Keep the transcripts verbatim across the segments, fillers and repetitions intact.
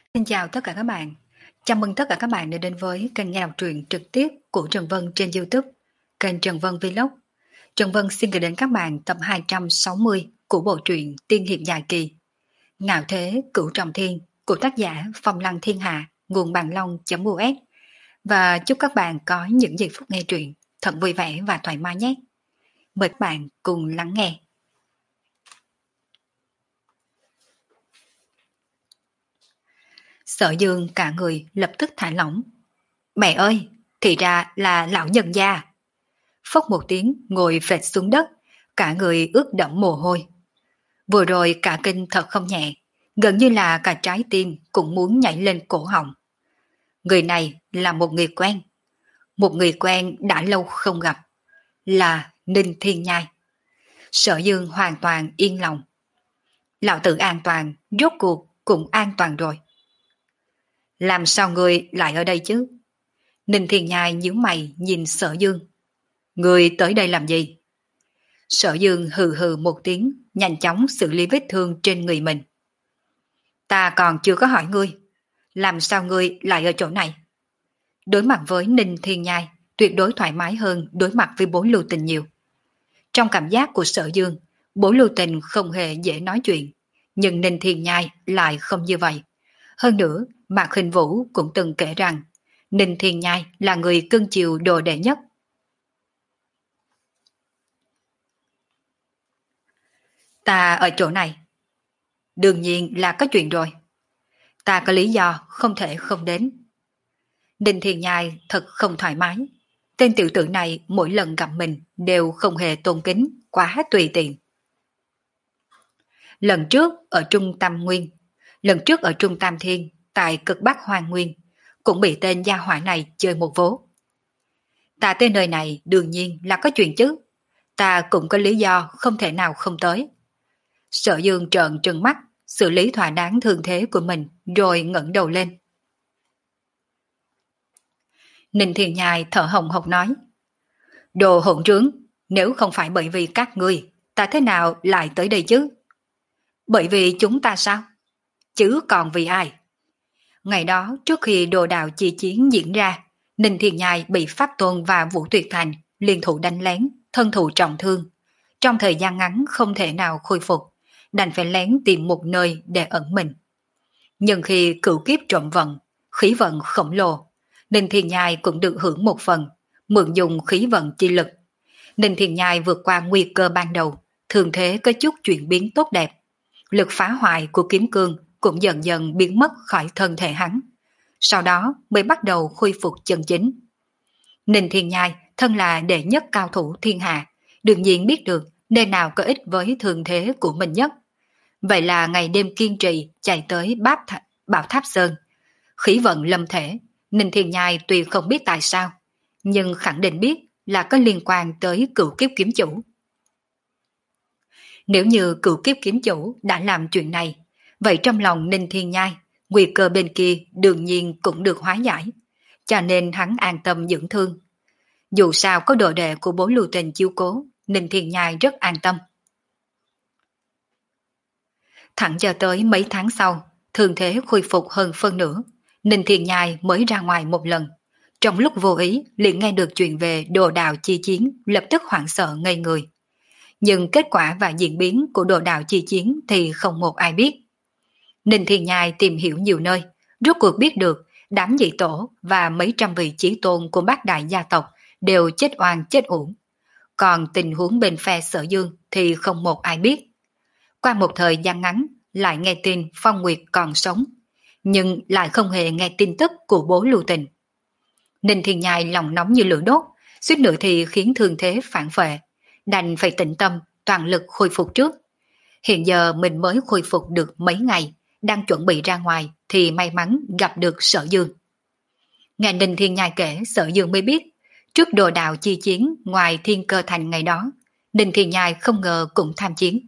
Xin chào tất cả các bạn. Chào mừng tất cả các bạn đã đến với kênh nghe đọc truyện trực tiếp của Trần Vân trên YouTube, kênh Trần Vân Vlog. Trần Vân xin gửi đến các bạn tập hai trăm sáu mươi của bộ truyện Tiên hiệp dài kỳ Ngạo thế cửu trọng thiên của tác giả Phong Lăng Thiên Hạ, nguồn bàn long.us. Và chúc các bạn có những giây phút nghe truyện thật vui vẻ và thoải mái nhé. Mời các bạn cùng lắng nghe. Sở Dương cả người lập tức thả lỏng. Mẹ ơi, thì ra là lão nhân gia. Phốc một tiếng ngồi phệt xuống đất, cả người ướt đẫm mồ hôi. Vừa rồi cả kinh thật không nhẹ, gần như là cả trái tim cũng muốn nhảy lên cổ họng. Người này là một người quen, một người quen đã lâu không gặp, là Ninh Thiên Nhai. Sở Dương hoàn toàn yên lòng. Lão tử an toàn, rốt cuộc cũng an toàn rồi. Làm sao người lại ở đây chứ? Ninh Thiên Nhai nhíu mày nhìn Sở Dương. Người tới đây làm gì? Sở Dương hừ hừ một tiếng, nhanh chóng xử lý vết thương trên người mình. Ta còn chưa có hỏi ngươi, làm sao ngươi lại ở chỗ này? Đối mặt với Ninh Thiên Nhai, tuyệt đối thoải mái hơn đối mặt với Bố Lưu Tình nhiều. Trong cảm giác của Sở Dương, Bố Lưu Tình không hề dễ nói chuyện, nhưng Ninh Thiên Nhai lại không như vậy. Hơn nữa, Mạc Hình Vũ cũng từng kể rằng Ninh Thiên Nhai là người cưng chiều đồ đệ nhất. Ta ở chỗ này. Đương nhiên là có chuyện rồi. Ta có lý do không thể không đến. Ninh Thiên Nhai thật không thoải mái. Tên tiểu tử này mỗi lần gặp mình đều không hề tôn kính, quá tùy tiện. Lần trước ở Trung Tam Nguyên, lần trước ở Trung Tam Thiên, tại cực Bắc Hoàng Nguyên, cũng bị tên gia hỏa này chơi một vố. Ta tới nơi này đương nhiên là có chuyện chứ. Ta cũng có lý do không thể nào không tới. Sở Dương trợn trừng mắt, xử lý thỏa đáng thương thế của mình, rồi ngẩng đầu lên. Ninh Thiên Nhai thở hồng hộc nói. Đồ hỗn trướng, nếu không phải bởi vì các ngươi, ta thế nào lại tới đây chứ? Bởi vì chúng ta sao? Chứ còn vì ai? Ngày đó, trước khi đồ đạo chi chiến diễn ra, Ninh Thiên Nhai bị Pháp Tôn và Vũ Tuyệt Thành liên thủ đánh lén, thân thụ trọng thương. Trong thời gian ngắn không thể nào khôi phục, đành phải lén tìm một nơi để ẩn mình. Nhưng khi cửu kiếp trộm vận, khí vận khổng lồ, Ninh Thiên Nhai cũng được hưởng một phần, mượn dùng khí vận chi lực. Ninh Thiên Nhai vượt qua nguy cơ ban đầu, thường thế có chút chuyển biến tốt đẹp. Lực phá hoại của kiếm cương cũng dần dần biến mất khỏi thân thể hắn. Sau đó mới bắt đầu khôi phục chân chính. Ninh Thiên Nhai thân là đệ nhất cao thủ thiên hạ, đương nhiên biết được nơi nào có ích với thường thế của mình nhất. Vậy là ngày đêm kiên trì chạy tới báp th- Bảo Tháp Sơn. Khí vận lâm thể, Ninh Thiên Nhai tuy không biết tại sao, nhưng khẳng định biết là có liên quan tới cửu kiếp kiếm chủ. Nếu như cửu kiếp kiếm chủ đã làm chuyện này, vậy trong lòng Ninh Thiên Nhai, nguy cơ bên kia đương nhiên cũng được hóa giải, cho nên hắn an tâm dưỡng thương. Dù sao có đồ đệ của Bố Lưu Tình chiếu cố, Ninh Thiên Nhai rất an tâm. Thẳng cho tới mấy tháng sau, thường thế khôi phục hơn phân nửa, Ninh Thiên Nhai mới ra ngoài một lần. Trong lúc vô ý liền nghe được chuyện về đồ đạo chi chiến, lập tức hoảng sợ ngây người. Nhưng kết quả và diễn biến của đồ đạo chi chiến thì không một ai biết. Ninh Thiên Nhai tìm hiểu nhiều nơi, rốt cuộc biết được đám dị tổ và mấy trăm vị chí tôn của bát đại gia tộc đều chết oan chết uổng. Còn tình huống bên phe Sở Dương thì không một ai biết. Qua một thời gian ngắn lại nghe tin Phong Nguyệt còn sống, nhưng lại không hề nghe tin tức của Bố Lưu Tình. Ninh Thiên Nhai lòng nóng như lửa đốt, suýt nữa thì khiến thương thế phản phệ, đành phải tĩnh tâm toàn lực khôi phục trước. Hiện giờ mình mới khôi phục được mấy ngày, đang chuẩn bị ra ngoài thì may mắn gặp được Sở Dương. Nghe Ninh Thiên Nhai kể, Sở Dương mới biết trước đồ đạo chi chiến ngoài Thiên Cơ Thành ngày đó, Ninh Thiên Nhai không ngờ cũng tham chiến.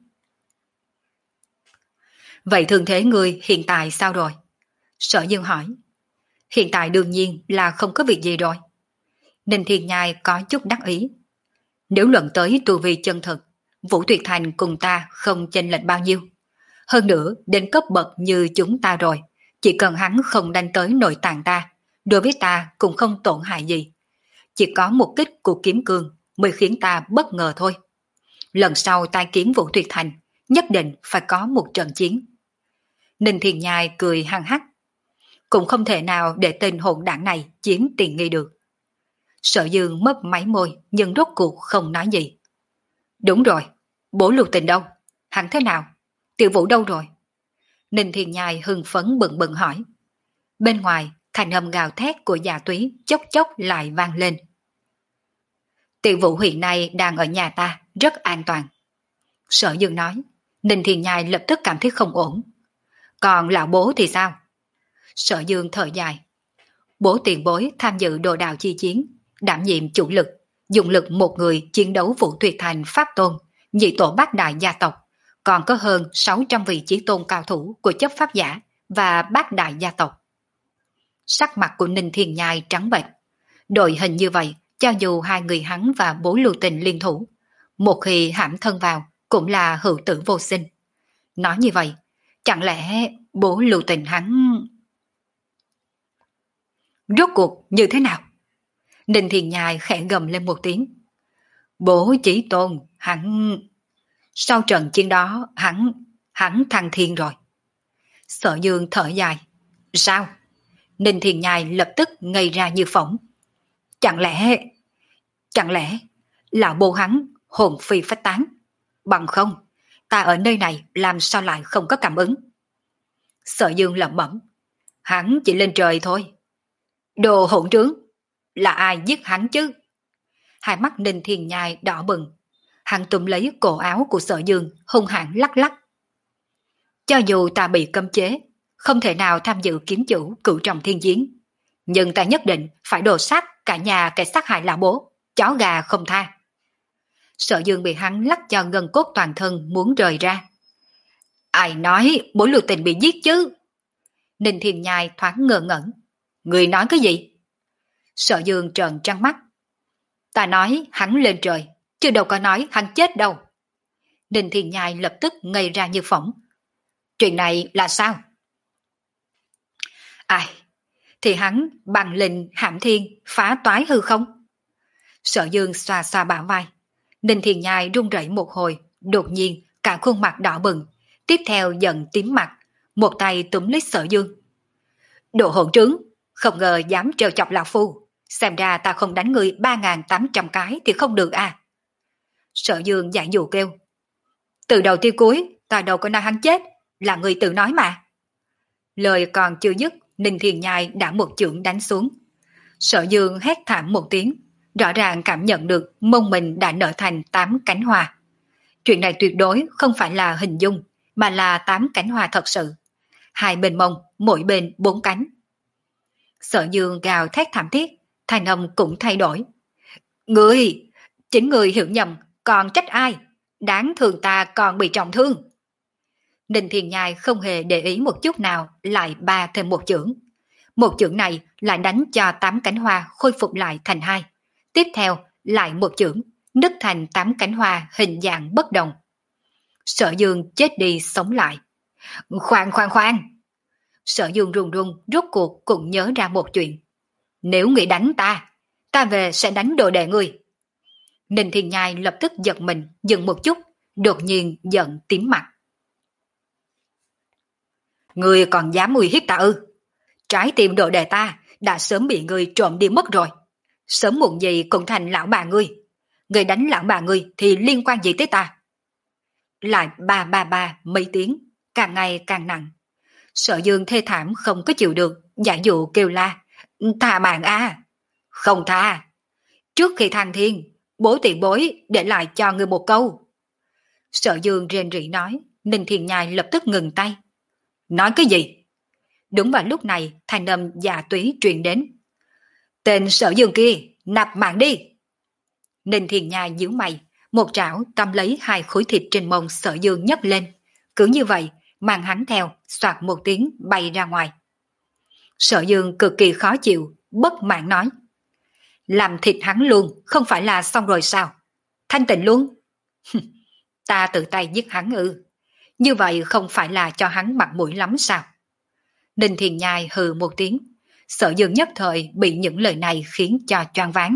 Vậy thường thế người hiện tại sao rồi? Sở Dương hỏi. Hiện tại đương nhiên là không có việc gì rồi. Ninh Thiên Nhai có chút đắc ý. Nếu luận tới tu vi chân thực, Vũ Tuyệt Thành cùng ta không chênh lệch bao nhiêu. Hơn nữa đến cấp bậc như chúng ta rồi, Chỉ cần hắn không đánh tới nội tạng ta, đối với ta cũng không tổn hại gì. Chỉ có một kích của kiếm cương mới khiến ta bất ngờ thôi. Lần sau tai kiến Vũ Tuyệt Thành, nhất định phải có một trận chiến. Ninh Thiền Nhai cười hăng hắc. Cũng không thể nào để tên hỗn đảng này chiếm tiện nghi được. Sở Dương mấp máy môi nhưng rốt cuộc không nói gì. Đúng rồi, bố Lưu Tình đâu? Hắn thế nào? Tiểu Vũ đâu rồi? Ninh Thiền Nhai hưng phấn bừng bừng hỏi. Bên ngoài, thành âm gào thét của Dạ Túy chốc chốc lại vang lên. Tiểu Vũ hiện nay đang ở nhà ta, rất an toàn. Sở Dương nói. Ninh Thiền Nhai lập tức cảm thấy không ổn. Còn lão bố thì sao? Sở Dương thở dài. Bố tiền bối tham dự đồ đào chi chiến, đảm nhiệm chủ lực, dùng lực một người chiến đấu Vũ Tuyệt Thành Pháp Tôn, nhị tổ bát đại gia tộc, còn có hơn sáu trăm vị chí tôn cao thủ của chấp pháp giả và bát đại gia tộc. Sắc mặt của Ninh Thiên Nhai trắng bệch. Đội hình như vậy, cho dù hai người hắn và bố Lưu Tình liên thủ, một khi hãm thân vào cũng là hữu tử vô sinh. Nói như vậy, chẳng lẽ bố Lưu Tình hắn... Rốt cuộc như thế nào? Ninh Thiên Nhai khẽ gầm lên một tiếng. Bố Chí Tôn, hắn... Sau trận chiến đó, hắn... hắn thăng thiên rồi. Sở Dương thở dài. Sao? Ninh Thiên Nhai lập tức ngây ra như phỏng. Chẳng lẽ... Chẳng lẽ... Lão bố hắn hồn phi phách tán? Bằng không, ta ở nơi này làm sao lại không có cảm ứng? Sở Dương lẩm bẩm. Hắn chỉ lên trời thôi. Đồ hỗn trướng, là ai giết hắn chứ? Hai mắt Ninh Thiên Nhai đỏ bừng. Hắn túm lấy cổ áo của Sở Dương hung hãn lắc lắc. Cho dù ta bị cấm chế, không thể nào tham dự kiếm chủ cửu trọng thiên chiến, nhưng ta nhất định phải đồ sát cả nhà kẻ sát hại lão bố, chó gà không tha. Sở Dương bị hắn lắc cho gân cốt toàn thân muốn rời ra. Ai nói bố Lưu Tình bị giết chứ? Ninh Thiên Nhai thoáng ngơ ngẩn. Người nói cái gì? Sở Dương trợn trắng mắt. Ta nói hắn lên trời, chứ đâu có nói hắn chết đâu. Ninh Thiên Nhai lập tức ngây ra như phỏng. Chuyện này là sao? Ai? Thì hắn bằng lệnh hãm thiên phá toái hư không? Sở Dương xoa xoa bả vai. Ninh Thiên Nhai run rẩy một hồi, đột nhiên cả khuôn mặt đỏ bừng, tiếp theo giận tím mặt, một tay túm lấy Sở Dương. Đồ hỗn trướng, không ngờ dám trêu chọc lão phu, xem ra ta không đánh người ba nghìn tám trăm cái thì không được à. Sở Dương giải dụ kêu. Từ đầu tới cuối, ta đâu có nói hắn chết, là người tự nói mà. Lời còn chưa dứt, Ninh Thiên Nhai đã một chưởng đánh xuống. Sở Dương hét thảm một tiếng, rõ ràng cảm nhận được mông mình đã nở thành tám cánh hoa. Chuyện này tuyệt đối không phải là hình dung, mà là tám cánh hoa thật sự. Hai bên mông, mỗi bên bốn cánh. Sở Dương gào thét thảm thiết, thanh âm cũng thay đổi. Người, chính người hiểu nhầm, còn trách ai? Đáng thường ta còn bị trọng thương. Ninh Thiên Nhai không hề để ý một chút nào, lại ba thêm một chưởng. Một chưởng này lại đánh cho tám cánh hoa khôi phục lại thành hai. Tiếp theo lại một chưởng, nứt thành tám cánh hoa hình dạng bất đồng. Sở Dương chết đi sống lại. Khoan khoan khoan! Sở Dương run run rốt cuộc cũng nhớ ra một chuyện. Nếu ngươi đánh ta, ta về sẽ đánh đồ đệ ngươi. Ninh Thiên Nhai lập tức giật mình, dừng một chút, đột nhiên giận tím mặt. Ngươi còn dám uy hiếp ta ư? Trái tim đồ đệ ta đã sớm bị ngươi trộm đi mất rồi. Sớm muộn gì cũng thành lão bà ngươi. Ngươi đánh lão bà ngươi thì liên quan gì tới ta? Lại ba ba ba mấy tiếng, càng ngày càng nặng. Sở Dương thê thảm không có chịu được, giả dụ kêu la. Tha mạng a, không tha. Trước khi thăng thiên, bố tiền bối để lại cho ngươi một câu. Sở Dương rên rỉ nói. Ninh Thiên Nhai lập tức ngừng tay. Nói cái gì? Đúng vào lúc này, thanh âm Dạ Túy truyền đến. Tên Sở Dương kia, nạp mạng đi. Ninh Thiên Nhai nhíu mày, một trảo cầm lấy hai khối thịt trên mông Sở Dương nhấc lên. Cứ như vậy, mang hắn theo, soạt một tiếng bay ra ngoài. Sở Dương cực kỳ khó chịu, bất mãn nói. Làm thịt hắn luôn, không phải là xong rồi sao? Thanh tịnh luôn. Ta tự tay giết hắn ư? Như vậy không phải là cho hắn mặt mũi lắm sao? Ninh Thiền Nhai hừ một tiếng, Sở Dương nhất thời bị những lời này khiến cho choáng váng.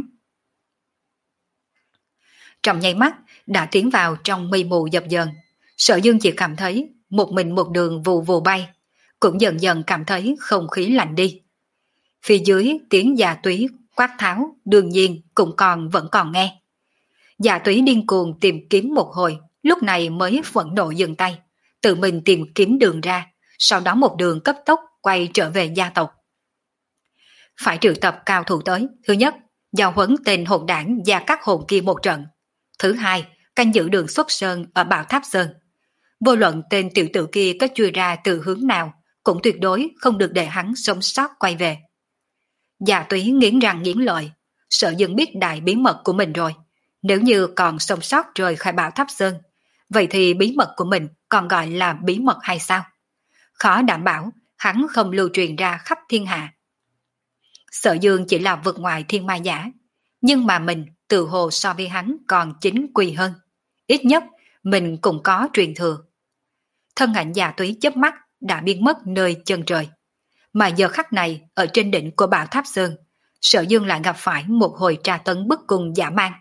Trong nháy mắt đã tiến vào trong mây mù dập dờn, Sở Dương chỉ cảm thấy một mình một đường vù vù bay, cũng dần dần cảm thấy không khí lạnh đi. Phía dưới tiếng Dạ Túy quát tháo đương nhiên cũng còn vẫn còn nghe. Dạ Túy điên cuồng tìm kiếm một hồi, lúc này mới phẫn nộ dừng tay, tự mình tìm kiếm đường ra, sau đó một đường cấp tốc quay trở về gia tộc. Phải triệu tập cao thủ tới, thứ nhất, giao huấn tên hồn đảng và các hồn kia một trận. Thứ hai, canh giữ đường xuất sơn ở Bảo Tháp Sơn. Vô luận tên tiểu tử kia có chui ra từ hướng nào, cũng tuyệt đối không được để hắn sống sót quay về. Dạ Túy nghiến răng nghiến lợi, Sở Dương biết đại bí mật của mình rồi. Nếu như còn sống sót rời khỏi Bảo Tháp Sơn, vậy thì bí mật của mình còn gọi là bí mật hay sao? Khó đảm bảo hắn không lưu truyền ra khắp thiên hạ. Sở Dương chỉ là vượt ngoài thiên ma giả, nhưng mà mình từ hồ so với hắn còn chính quy hơn. Ít nhất mình cũng có truyền thừa. Thân ảnh Dạ Túy chớp mắt đã biến mất nơi chân trời. Mà giờ khắc này ở trên đỉnh của Bảo Tháp Sơn, Sở Dương lại gặp phải một hồi tra tấn bức cùng dã man.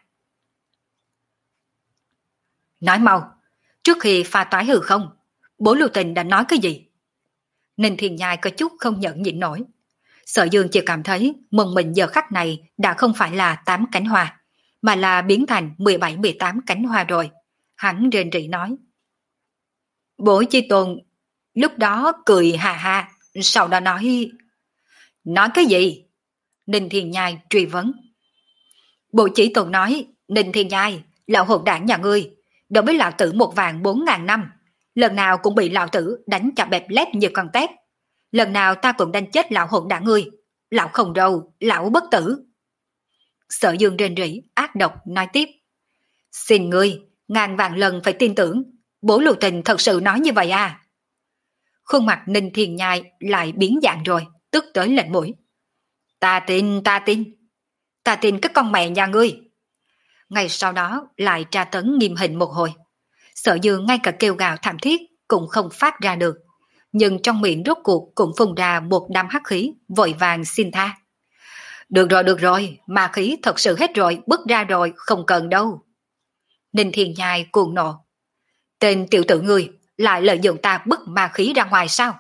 Nói mau, trước khi pha toái hư không, Bố Lưu Tình đã nói cái gì? Ninh Thiền Nhai có chút không nhận nhịn nổi. Sở Dương chỉ cảm thấy mông mình giờ khắc này đã không phải là tám cánh hoa, mà là biến thành mười bảy mười tám cánh hoa rồi. Hắn rên rỉ nói. Bố Chi Tôn lúc đó cười hà hà, sau đó nói... Nói cái gì? Ninh Thiền Nhai truy vấn. Bộ Chỉ Tôn nói, Ninh Thiền Nhai, lão hồn đảng nhà ngươi, đối với lão tử một vàng bốn ngàn năm, lần nào cũng bị lão tử đánh cho bẹp lép như con tép. Lần nào ta cũng đánh chết lão hồn đảng ngươi, lão không đâu, lão bất tử. Sở Dương rên rỉ, ác độc nói tiếp. Xin ngươi, ngàn vạn lần phải tin tưởng, Bố Lưu Tình thật sự nói như vậy à? Khuôn mặt Ninh Thiền Nhai lại biến dạng rồi, tức tới lạnh mũi. Ta tin, ta tin. Ta tin cái con mẹ nhà ngươi. Ngày sau đó lại tra tấn nghiêm hình một hồi. Sở Dương ngay cả kêu gào thảm thiết cũng không phát ra được. Nhưng trong miệng rốt cuộc cũng phun ra một đám hắc khí, vội vàng xin tha. Được rồi, được rồi, ma khí thật sự hết rồi, bứt ra rồi, không cần đâu. Ninh Thiền Nhai cuồng nộ. Tên tiểu tử ngươi lại lợi dụng ta bứt ma khí ra ngoài sao?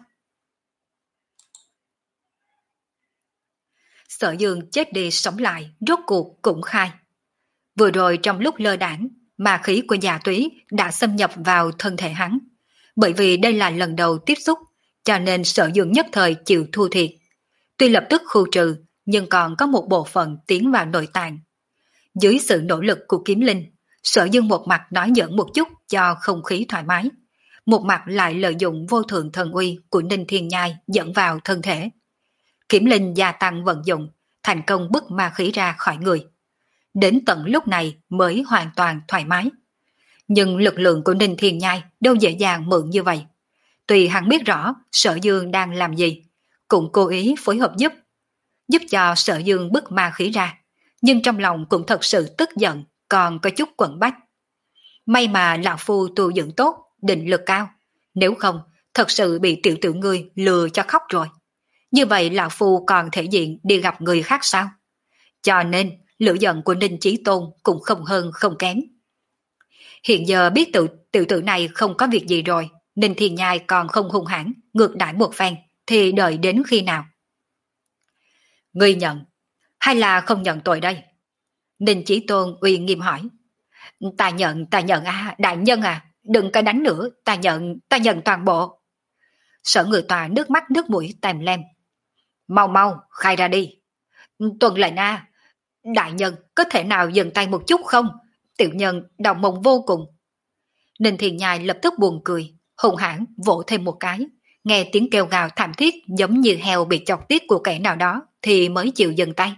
Sở Dương chết đi sống lại, rốt cuộc cũng khai. Vừa rồi trong lúc lơ đảng, ma khí của Dạ Túy đã xâm nhập vào thân thể hắn. Bởi vì đây là lần đầu tiếp xúc, cho nên Sở Dương nhất thời chịu thua thiệt. Tuy lập tức khu trừ, nhưng còn có một bộ phận tiến vào nội tạng. Dưới sự nỗ lực của kiếm linh, Sở Dương một mặt nói giỡn một chút cho không khí thoải mái, một mặt lại lợi dụng vô thượng thần uy của Ninh Thiên Nhai dẫn vào thân thể. Kiếm linh gia tăng vận dụng, thành công bức ma khí ra khỏi người. Đến tận lúc này mới hoàn toàn thoải mái. Nhưng lực lượng của Ninh Thiên Nhai đâu dễ dàng mượn như vậy. Tuy hắn biết rõ Sở Dương đang làm gì, cũng cố ý phối hợp giúp, giúp cho Sở Dương bức ma khí ra, nhưng trong lòng cũng thật sự tức giận, còn có chút quẩn bách. May mà lão phu tu dưỡng tốt, định lực cao, nếu không thật sự bị tiểu tử ngươi lừa cho khóc rồi. Như vậy lão phu còn thể diện đi gặp người khác sao? Cho nên lửa giận của Ninh Chí Tôn cũng không hơn không kém. Hiện giờ biết tự tiểu tử này không có việc gì rồi, Ninh Thiên Nhai còn không hung hãn ngược đãi một phen, thì đợi đến khi nào? Ngươi nhận hay là không nhận tội đây? Ninh Chí Tôn uy nghiêm hỏi. Ta nhận, ta nhận à, đại nhân à, đừng có đánh nữa, ta nhận, ta nhận toàn bộ. Sở Người Tòa nước mắt nước mũi tèm lem. Mau mau, khai ra đi. Tuần lệnh a, đại nhân có thể nào dừng tay một chút không? Tiểu nhân đau mong vô cùng. Ninh Thiền Nhai lập tức buồn cười, hùng hãn vỗ thêm một cái, nghe tiếng kêu gào thảm thiết giống như heo bị chọc tiết của kẻ nào đó thì mới chịu dừng tay.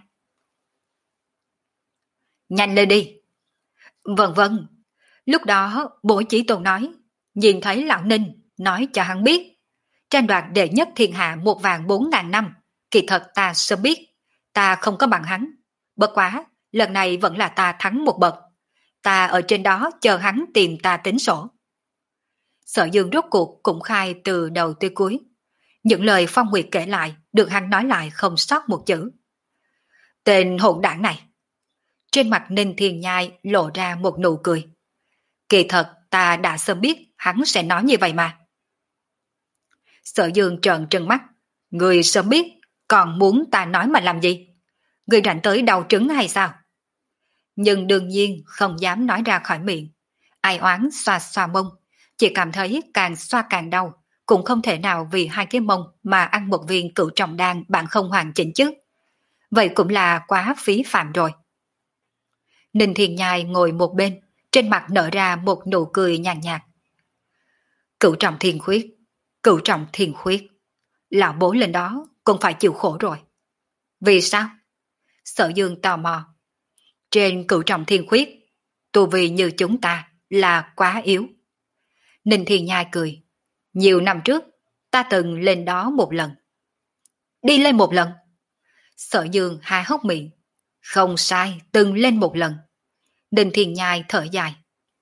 Nhanh lên đi. Vâng vâng. Lúc đó Bổ Chỉ Tôn nói, nhìn thấy lão Ninh, nói cho hắn biết, tranh đoạt đệ nhất thiên hạ một vàng bốn ngàn năm, kỳ thật ta sớm biết, ta không có bằng hắn. Bất quá, lần này vẫn là ta thắng một bậc. Ta ở trên đó chờ hắn tìm ta tính sổ. Sở Dương rốt cuộc cũng khai từ đầu tới cuối. Những lời Phong Nguyệt kể lại được hắn nói lại không sót một chữ. Tên hỗn đảng này. Trên mặt Ninh Thiên Nhai lộ ra một nụ cười. Kỳ thật ta đã sớm biết hắn sẽ nói như vậy mà. Sở Dương trợn trừng mắt. Người sớm biết, còn muốn ta nói mà làm gì? Người rảnh tới đau trứng hay sao? Nhưng đương nhiên không dám nói ra khỏi miệng. Ai oán xoa xoa mông, chỉ cảm thấy càng xoa càng đau, cũng không thể nào vì hai cái mông mà ăn một viên cửu trọng đan bạn không hoàn chỉnh chứ. Vậy cũng là quá phí phạm rồi. Ninh Thiên Nhai ngồi một bên, trên mặt nở ra một nụ cười nhàn nhạt, nhạt. Cửu trọng thiên khuyết, cửu trọng thiên khuyết. Lão bố lên đó cũng phải chịu khổ rồi. Vì sao? Sở Dương tò mò. Trên cửu trọng thiên khuyết, tu vi như chúng ta là quá yếu. Ninh Thiên Nhai cười. Nhiều năm trước, ta từng lên đó một lần. Đi lên một lần? Sở Dương há hốc miệng. Không sai, từng lên một lần. Ninh Thiên Nhai thở dài.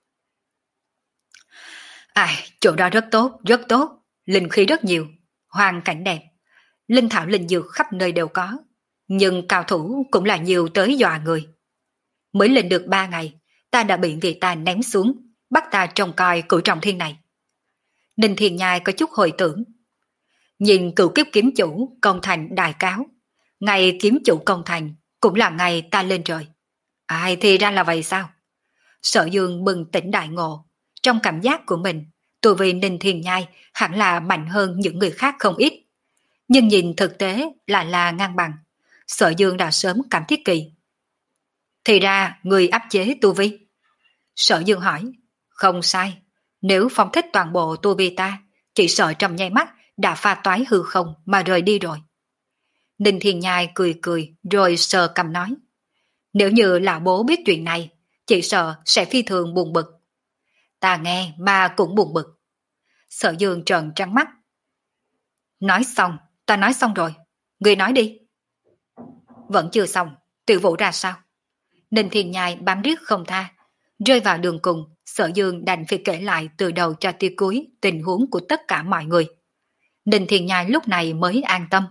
Ai, chỗ đó rất tốt, rất tốt. Linh khí rất nhiều, hoàn cảnh đẹp. Linh thảo linh dược khắp nơi đều có. Nhưng cao thủ cũng là nhiều tới dọa người. Mới lên được ba ngày, ta đã bị người ta ném xuống, bắt ta trông coi cửu trọng thiên này. Ninh Thiên Nhai có chút hồi tưởng. Nhìn cửu kiếp kiếm chủ công thành đại cáo. Ngày kiếm chủ công thành cũng là ngày ta lên trời. Ai thì ra là vậy sao? Sở Dương bừng tỉnh đại ngộ. Trong cảm giác của mình, tu vi Ninh Thiên Nhai hẳn là mạnh hơn những người khác không ít. Nhưng nhìn thực tế lại là ngang bằng. Sở Dương đã sớm cảm thiết kỳ. Thì ra người áp chế tu vi. Sở Dương hỏi. Không sai. Nếu phóng thích toàn bộ tu vi ta, chỉ sợ trong nháy mắt đã pha toái hư không mà rời đi rồi. Ninh Thiên Nhai cười cười rồi sờ cầm nói. Nếu như lão bố biết chuyện này, chỉ sợ sẽ phi thường buồn bực. Ta nghe mà cũng buồn bực. Sở Dương trợn trắng mắt. Nói xong, ta nói xong rồi. Người nói đi. Vẫn chưa xong, Tiểu Vũ ra sao? Ninh Thiên Nhai bám riết không tha. Rơi vào đường cùng, Sở Dương đành phải kể lại từ đầu cho tới cuối tình huống của tất cả mọi người. Ninh Thiên Nhai lúc này mới an tâm.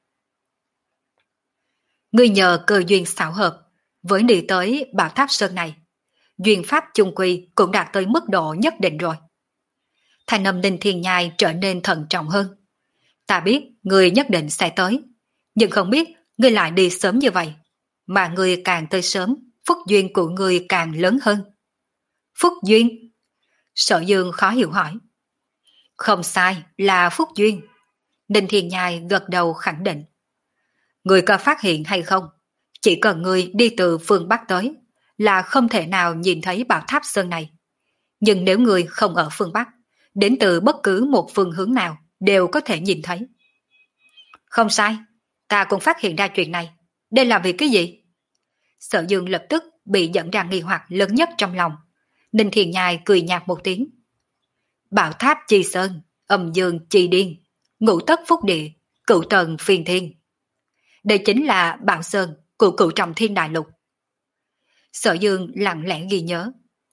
Ngươi nhờ cơ duyên xảo hợp, với đi tới Bảo Tháp Sơn này, duyên pháp chung quy cũng đạt tới mức độ nhất định rồi. Thanh âm Ninh Thiên Nhai trở nên thận trọng hơn. Ta biết ngươi nhất định sẽ tới, nhưng không biết ngươi lại đi sớm như vậy. Mà ngươi càng tới sớm, phúc duyên của ngươi càng lớn hơn. Phúc duyên? Sở Dương khó hiểu hỏi. Không sai, là phúc duyên. Ninh Thiên Nhai gật đầu khẳng định. Ngươi có phát hiện hay không? Chỉ cần ngươi đi từ phương Bắc tới, là không thể nào nhìn thấy Bảo Tháp Sơn này. Nhưng nếu ngươi không ở phương Bắc, đến từ bất cứ một phương hướng nào đều có thể nhìn thấy. Không sai, ta cũng phát hiện ra chuyện này. Đây là vì cái gì? Sở Dương lập tức bị dẫn ra nghi hoặc lớn nhất trong lòng. Ninh Thiên Nhai cười nhạt một tiếng. Bảo Tháp Chi Sơn, Âm Dương Chi Điên, Ngũ Tất Phúc Địa, Cửu Tần Phiên Thiên. Đây chính là Bảo Sơn của Cửu Trọng Thiên Đại Lục. Sở Dương lặng lẽ ghi nhớ.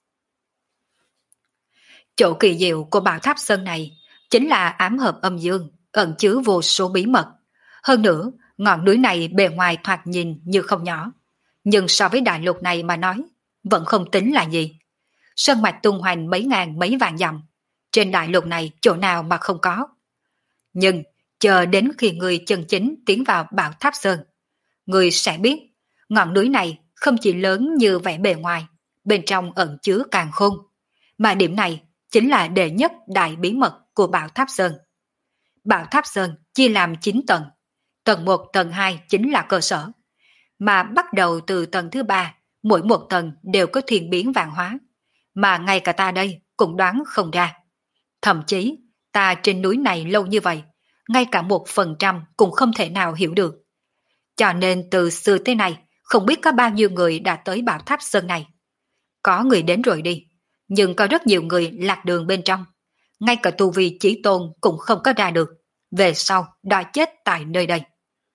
Chỗ kỳ diệu của Bảo Tháp Sơn này chính là ám hợp âm dương, ẩn chứa vô số bí mật. Hơn nữa, ngọn núi này bề ngoài thoạt nhìn như không nhỏ, nhưng so với đại lục này mà nói, vẫn không tính là gì. Sơn mạch tung hoành mấy ngàn mấy vạn dặm, trên đại lục này chỗ nào mà không có. Nhưng chờ đến khi người chân chính tiến vào Bảo Tháp Sơn, người sẽ biết ngọn núi này không chỉ lớn như vẻ bề ngoài, bên trong ẩn chứa càn khôn, mà điểm này chính là đệ nhất đại bí mật của Bảo Tháp Sơn. Bảo Tháp Sơn chia làm chín tầng, tầng một, tầng hai chính là cơ sở, mà bắt đầu từ tầng thứ ba, mỗi một tầng đều có thiên biến vạn hóa, mà ngay cả ta đây cũng đoán không ra. Thậm chí, ta trên núi này lâu như vậy, ngay cả một phần trăm cũng không thể nào hiểu được. Cho nên từ xưa tới nay, không biết có bao nhiêu người đã tới Bảo Tháp Sơn này. Có người đến rồi đi, nhưng có rất nhiều người lạc đường bên trong. Ngay cả tu vi chí tôn cũng không có ra được, về sau đã chết tại nơi đây.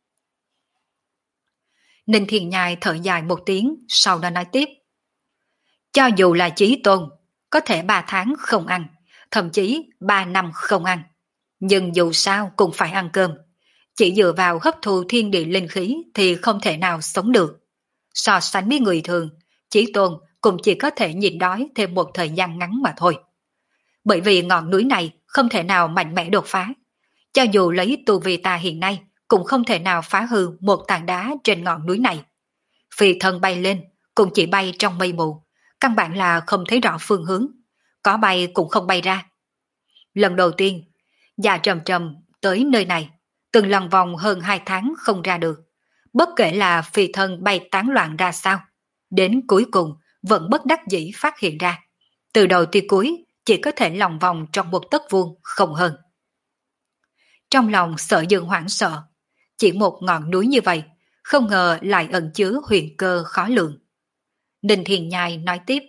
Ninh Thiên Nhai thở dài một tiếng, sau đó nói tiếp. Cho dù là chí tôn, có thể ba tháng không ăn, thậm chí ba năm không ăn. Nhưng dù sao cũng phải ăn cơm. Chỉ dựa vào hấp thu thiên địa linh khí thì không thể nào sống được. So sánh với người thường, Chí Tôn cũng chỉ có thể nhịn đói thêm một thời gian ngắn mà thôi. Bởi vì ngọn núi này không thể nào mạnh mẽ đột phá. Cho dù lấy tu vi ta hiện nay, cũng không thể nào phá hư một tảng đá trên ngọn núi này. Phi thân bay lên, cũng chỉ bay trong mây mù, căn bản là không thấy rõ phương hướng, có bay cũng không bay ra. Lần đầu tiên, Dạ Trầm Trầm tới nơi này, từng lần vòng hơn hai tháng không ra được. Bất kể là phi thân bay tán loạn ra sao, đến cuối cùng vẫn bất đắc dĩ phát hiện ra. Từ đầu tới cuối chỉ có thể lòng vòng trong một tấc vuông không hơn. Trong lòng Sở Dương hoảng sợ, chỉ một ngọn núi như vậy, không ngờ lại ẩn chứa huyền cơ khó lường. Ninh Thiền Nhai nói tiếp.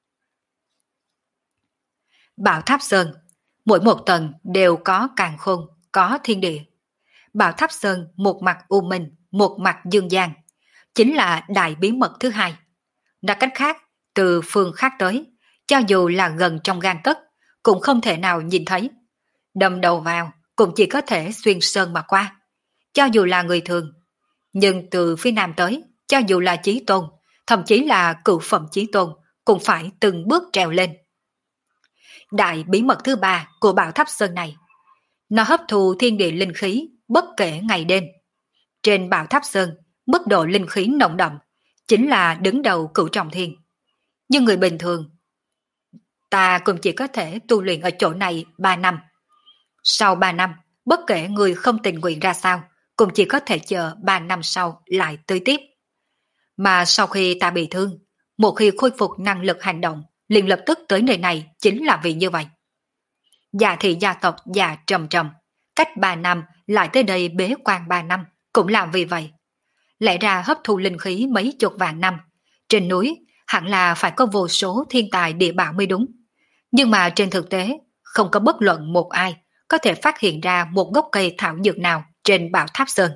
Bảo Tháp Sơn, mỗi một tầng đều có càn khôn, có thiên địa. Bảo Tháp Sơn một mặt u minh, một mặt dương gian, chính là đại bí mật thứ hai. Nói cách khác, từ phương khác tới, cho dù là gần trong gang tấc, cũng không thể nào nhìn thấy. Đâm đầu vào, cũng chỉ có thể xuyên sơn mà qua. Cho dù là người thường, nhưng từ phía nam tới, cho dù là chí tôn, thậm chí là cựu phẩm chí tôn, cũng phải từng bước trèo lên. Đại bí mật thứ ba của Bảo Tháp Sơn này, nó hấp thu thiên địa linh khí bất kể ngày đêm. Trên Bảo Tháp Sơn, mức độ linh khí nồng đậm, chính là đứng đầu cửu trọng thiên. Nhưng người bình thường, ta cũng chỉ có thể tu luyện ở chỗ này ba năm. Sau ba năm, bất kể người không tình nguyện ra sao, cũng chỉ có thể chờ ba năm sau lại tới tiếp. Mà sau khi ta bị thương, một khi khôi phục năng lực hành động, liền lập tức tới nơi này chính là vì như vậy. Dạ thị gia tộc Dạ Trầm Trầm, cách ba năm lại tới đây bế quan ba năm, cũng làm vì vậy. Lẽ ra hấp thu linh khí mấy chục vạn năm, trên núi hẳn là phải có vô số thiên tài địa bảo mới đúng. Nhưng mà trên thực tế, không có bất luận một ai có thể phát hiện ra một gốc cây thảo dược nào trên Bảo Tháp Sơn.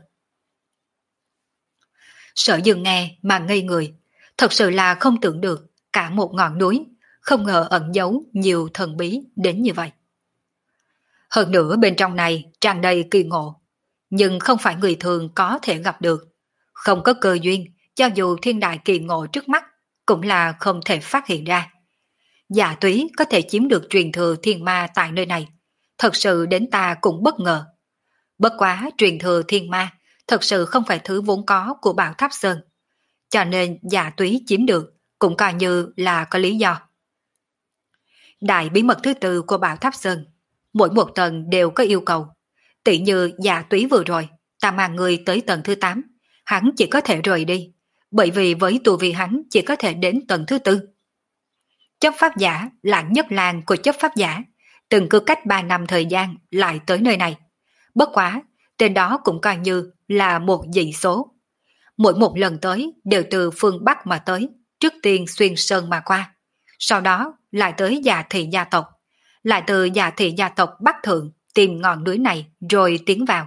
Sở Dương nghe mà ngây người, thật sự là không tưởng được cả một ngọn núi, không ngờ ẩn giấu nhiều thần bí đến như vậy. Hơn nữa bên trong này tràn đầy kỳ ngộ, nhưng không phải người thường có thể gặp được. Không có cơ duyên, cho dù thiên đại kỳ ngộ trước mắt, cũng là không thể phát hiện ra. Dạ túy có thể chiếm được truyền thừa thiên ma tại nơi này, thật sự đến ta cũng bất ngờ. Bất quá truyền thừa thiên ma, thật sự không phải thứ vốn có của Bảo Tháp Sơn. Cho nên dạ túy chiếm được, cũng coi như là có lý do. Đại bí mật thứ tư của Bảo Tháp Sơn, mỗi một tầng đều có yêu cầu. Tỷ như dạ túy vừa rồi, ta mang người tới tầng thứ tám, hắn chỉ có thể rời đi, bởi vì với tu vi hắn chỉ có thể đến tầng thứ tư. Chấp pháp giả là nhất làng của chấp pháp giả, từng cứ cách ba năm thời gian lại tới nơi này. Bất quá, tên đó cũng coi như là một dị số. Mỗi một lần tới đều từ phương Bắc mà tới, trước tiên xuyên sơn mà qua. Sau đó lại tới Dạ thị gia tộc, lại từ Dạ thị gia tộc Bắc Thượng tìm ngọn núi này rồi tiến vào.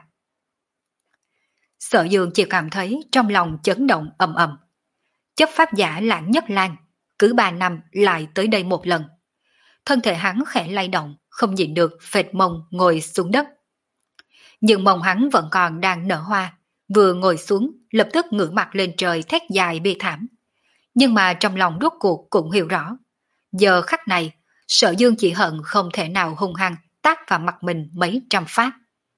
Sở Dương chỉ cảm thấy trong lòng chấn động ầm ầm. Chấp pháp giả Lãng Nhất Lang cứ ba năm lại tới đây một lần. Thân thể hắn khẽ lay động, không nhịn được phệt mông ngồi xuống đất. Nhưng mông hắn vẫn còn đang nở hoa, vừa ngồi xuống lập tức ngửa mặt lên trời thét dài bi thảm. Nhưng mà trong lòng rốt cuộc cũng hiểu rõ. Giờ khắc này, Sở Dương chỉ hận không thể nào hung hăng tát vào mặt mình mấy trăm phát.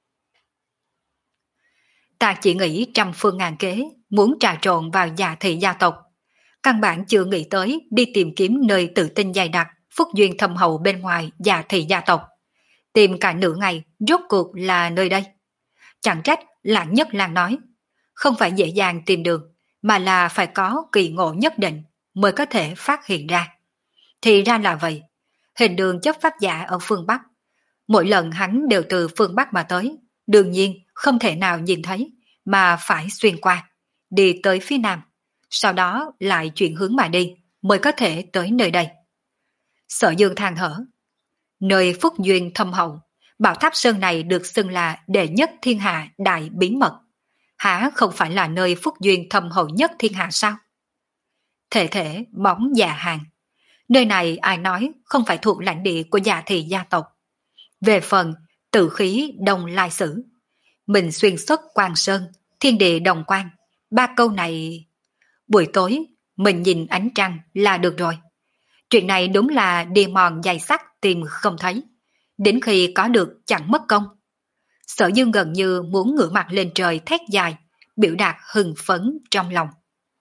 Ta chỉ nghĩ trăm phương ngàn kế, muốn trà trộn vào Dạ thị gia tộc. Căn bản chưa nghĩ tới đi tìm kiếm nơi tự tin dày đặc, phúc duyên thâm hậu bên ngoài Dạ thị gia tộc. Tìm cả nửa ngày, rốt cuộc là nơi đây. Chẳng trách Lãng Nhất Lang nói, không phải dễ dàng tìm được, mà là phải có kỳ ngộ nhất định mới có thể phát hiện ra. Thì ra là vậy, hình đường chấp pháp giả ở phương Bắc. Mỗi lần hắn đều từ phương Bắc mà tới, đương nhiên không thể nào nhìn thấy, mà phải xuyên qua, đi tới phía Nam, sau đó lại chuyển hướng mà đi, mới có thể tới nơi đây. Sở Dương than thở, nơi phúc duyên thâm hậu, Bảo Tháp Sơn này được xưng là đệ nhất thiên hạ đại bí mật. Hả không phải là nơi phúc duyên thâm hậu nhất thiên hạ sao? Thể thể bóng già hàng. Nơi này ai nói không phải thuộc lãnh địa của Dạ thị gia tộc. Về phần tự khí đồng lai sử, mình xuyên xuất quang sơn, thiên địa đồng quang. Ba câu này, buổi tối mình nhìn ánh trăng là được rồi. Chuyện này đúng là đi mòn giày sắt tìm không thấy, đến khi có được chẳng mất công. Sở Dương gần như muốn ngửa mặt lên trời thét dài, biểu đạt hưng phấn trong lòng.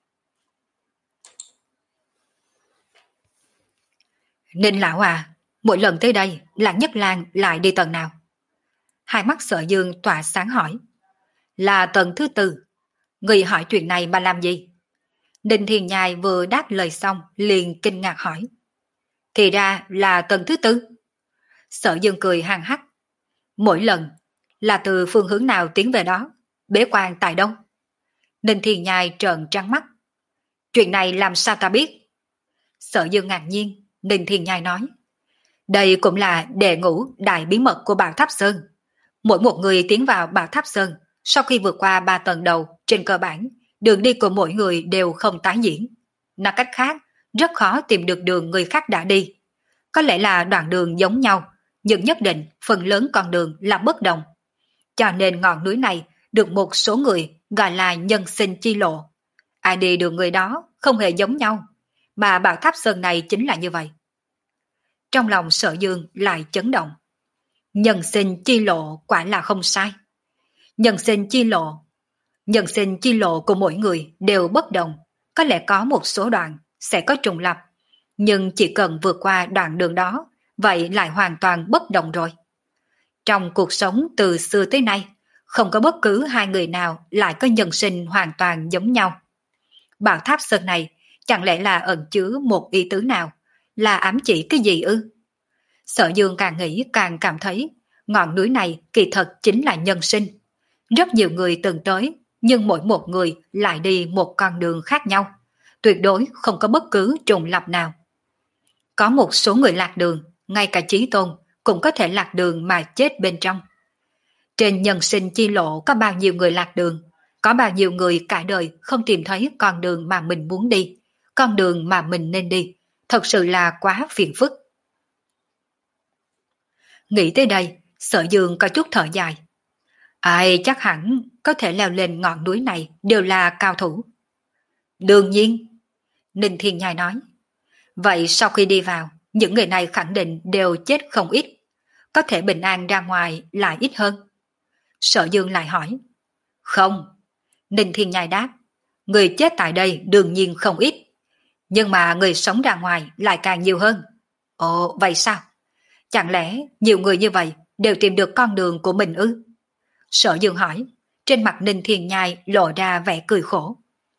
Ninh lão à, mỗi lần tới đây Lạc Nhất Lang lại đi tầng nào? Hai mắt Sở Dương tỏa sáng hỏi. Là tầng thứ tư. Người hỏi chuyện này mà làm gì? Ninh Thiên Nhai vừa đáp lời xong liền kinh ngạc hỏi. Thì ra là tầng thứ tư. Sở Dương cười hăng hắc. Mỗi lần là từ phương hướng nào tiến về đó? Bế quan tại đâu? Ninh Thiên Nhai trợn trắng mắt. Chuyện này làm sao ta biết? Sở Dương ngạc nhiên. Ninh Thiên Nhai nói. Đây cũng là đệ ngũ đại bí mật của Bảo Tháp Sơn. Mỗi một người tiến vào Bảo Tháp Sơn, sau khi vượt qua ba tầng đầu, trên cơ bản, đường đi của mỗi người đều không tái diễn. Nói cách khác, rất khó tìm được đường người khác đã đi. Có lẽ là đoạn đường giống nhau, nhưng nhất định phần lớn con đường là bất đồng. Cho nên ngọn núi này được một số người gọi là nhân sinh chi lộ. Ai đi đường người đó không hề giống nhau, mà Bảo Tháp Sơn này chính là như vậy. Trong lòng Sở Dương lại chấn động. Nhân sinh chi lộ quả là không sai. Nhân sinh chi lộ Nhân sinh chi lộ của mỗi người đều bất đồng. Có lẽ có một số đoạn sẽ có trùng lặp, nhưng chỉ cần vượt qua đoạn đường đó, vậy lại hoàn toàn bất đồng rồi. Trong cuộc sống từ xưa tới nay, không có bất cứ hai người nào lại có nhân sinh hoàn toàn giống nhau. Bảo Tháp Sơn này chẳng lẽ là ẩn chứa một ý tứ nào, là ám chỉ cái gì ư? Sở Dương càng nghĩ càng cảm thấy ngọn núi này kỳ thật chính là nhân sinh. Rất nhiều người từng tới, nhưng mỗi một người lại đi một con đường khác nhau, tuyệt đối không có bất cứ trùng lặp nào. Có một số người lạc đường, ngay cả Chí Tôn cũng có thể lạc đường mà chết bên trong. Trên nhân sinh chi lộ có bao nhiêu người lạc đường, có bao nhiêu người cả đời không tìm thấy con đường mà mình muốn đi, con đường mà mình nên đi, thật sự là quá phiền phức. Nghĩ tới đây, Sở Dương có chút thở dài. Ai chắc hẳn có thể leo lên ngọn núi này đều là cao thủ. Đương nhiên, Ninh Thiên Nhai nói. Vậy sau khi đi vào, những người này khẳng định đều chết không ít. Có thể bình an ra ngoài lại ít hơn. Sở Dương lại hỏi. Không, Ninh Thiên Nhai đáp. Người chết tại đây đương nhiên không ít. Nhưng mà người sống ra ngoài lại càng nhiều hơn. Ồ, vậy sao? Chẳng lẽ nhiều người như vậy đều tìm được con đường của mình ư? Sở Dương hỏi, trên mặt Ninh Thiên Nhai lộ ra vẻ cười khổ.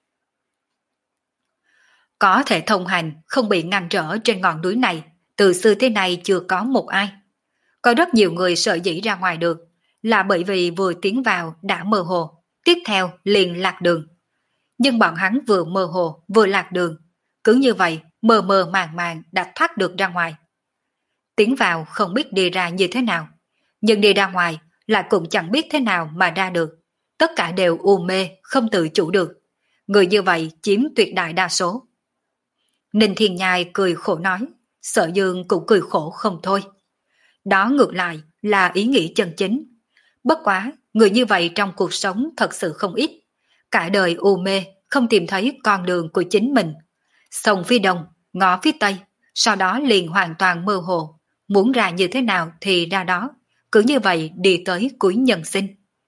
Có thể thông hành không bị ngăn trở trên ngọn núi này, từ xưa tới nay chưa có một ai. Có rất nhiều người sợ dĩ ra ngoài được, là bởi vì vừa tiến vào đã mơ hồ, tiếp theo liền lạc đường. Nhưng bọn hắn vừa mơ hồ vừa lạc đường, cứ như vậy mơ mơ màng màng đã thoát được ra ngoài. Tiến vào không biết đi ra như thế nào, nhưng đi ra ngoài lại cũng chẳng biết thế nào mà ra được. Tất cả đều u mê, không tự chủ được. Người như vậy chiếm tuyệt đại đa số. Ninh Thiên Nhai cười khổ nói, Sở Dương cũng cười khổ không thôi. Đó ngược lại là ý nghĩ chân chính. Bất quá, người như vậy trong cuộc sống thật sự không ít. Cả đời u mê, không tìm thấy con đường của chính mình. Sông phía đông, ngõ phía tây, sau đó liền hoàn toàn mơ hồ. Muốn ra như thế nào thì ra đó. Cứ như vậy đi tới cuối nhân sinh.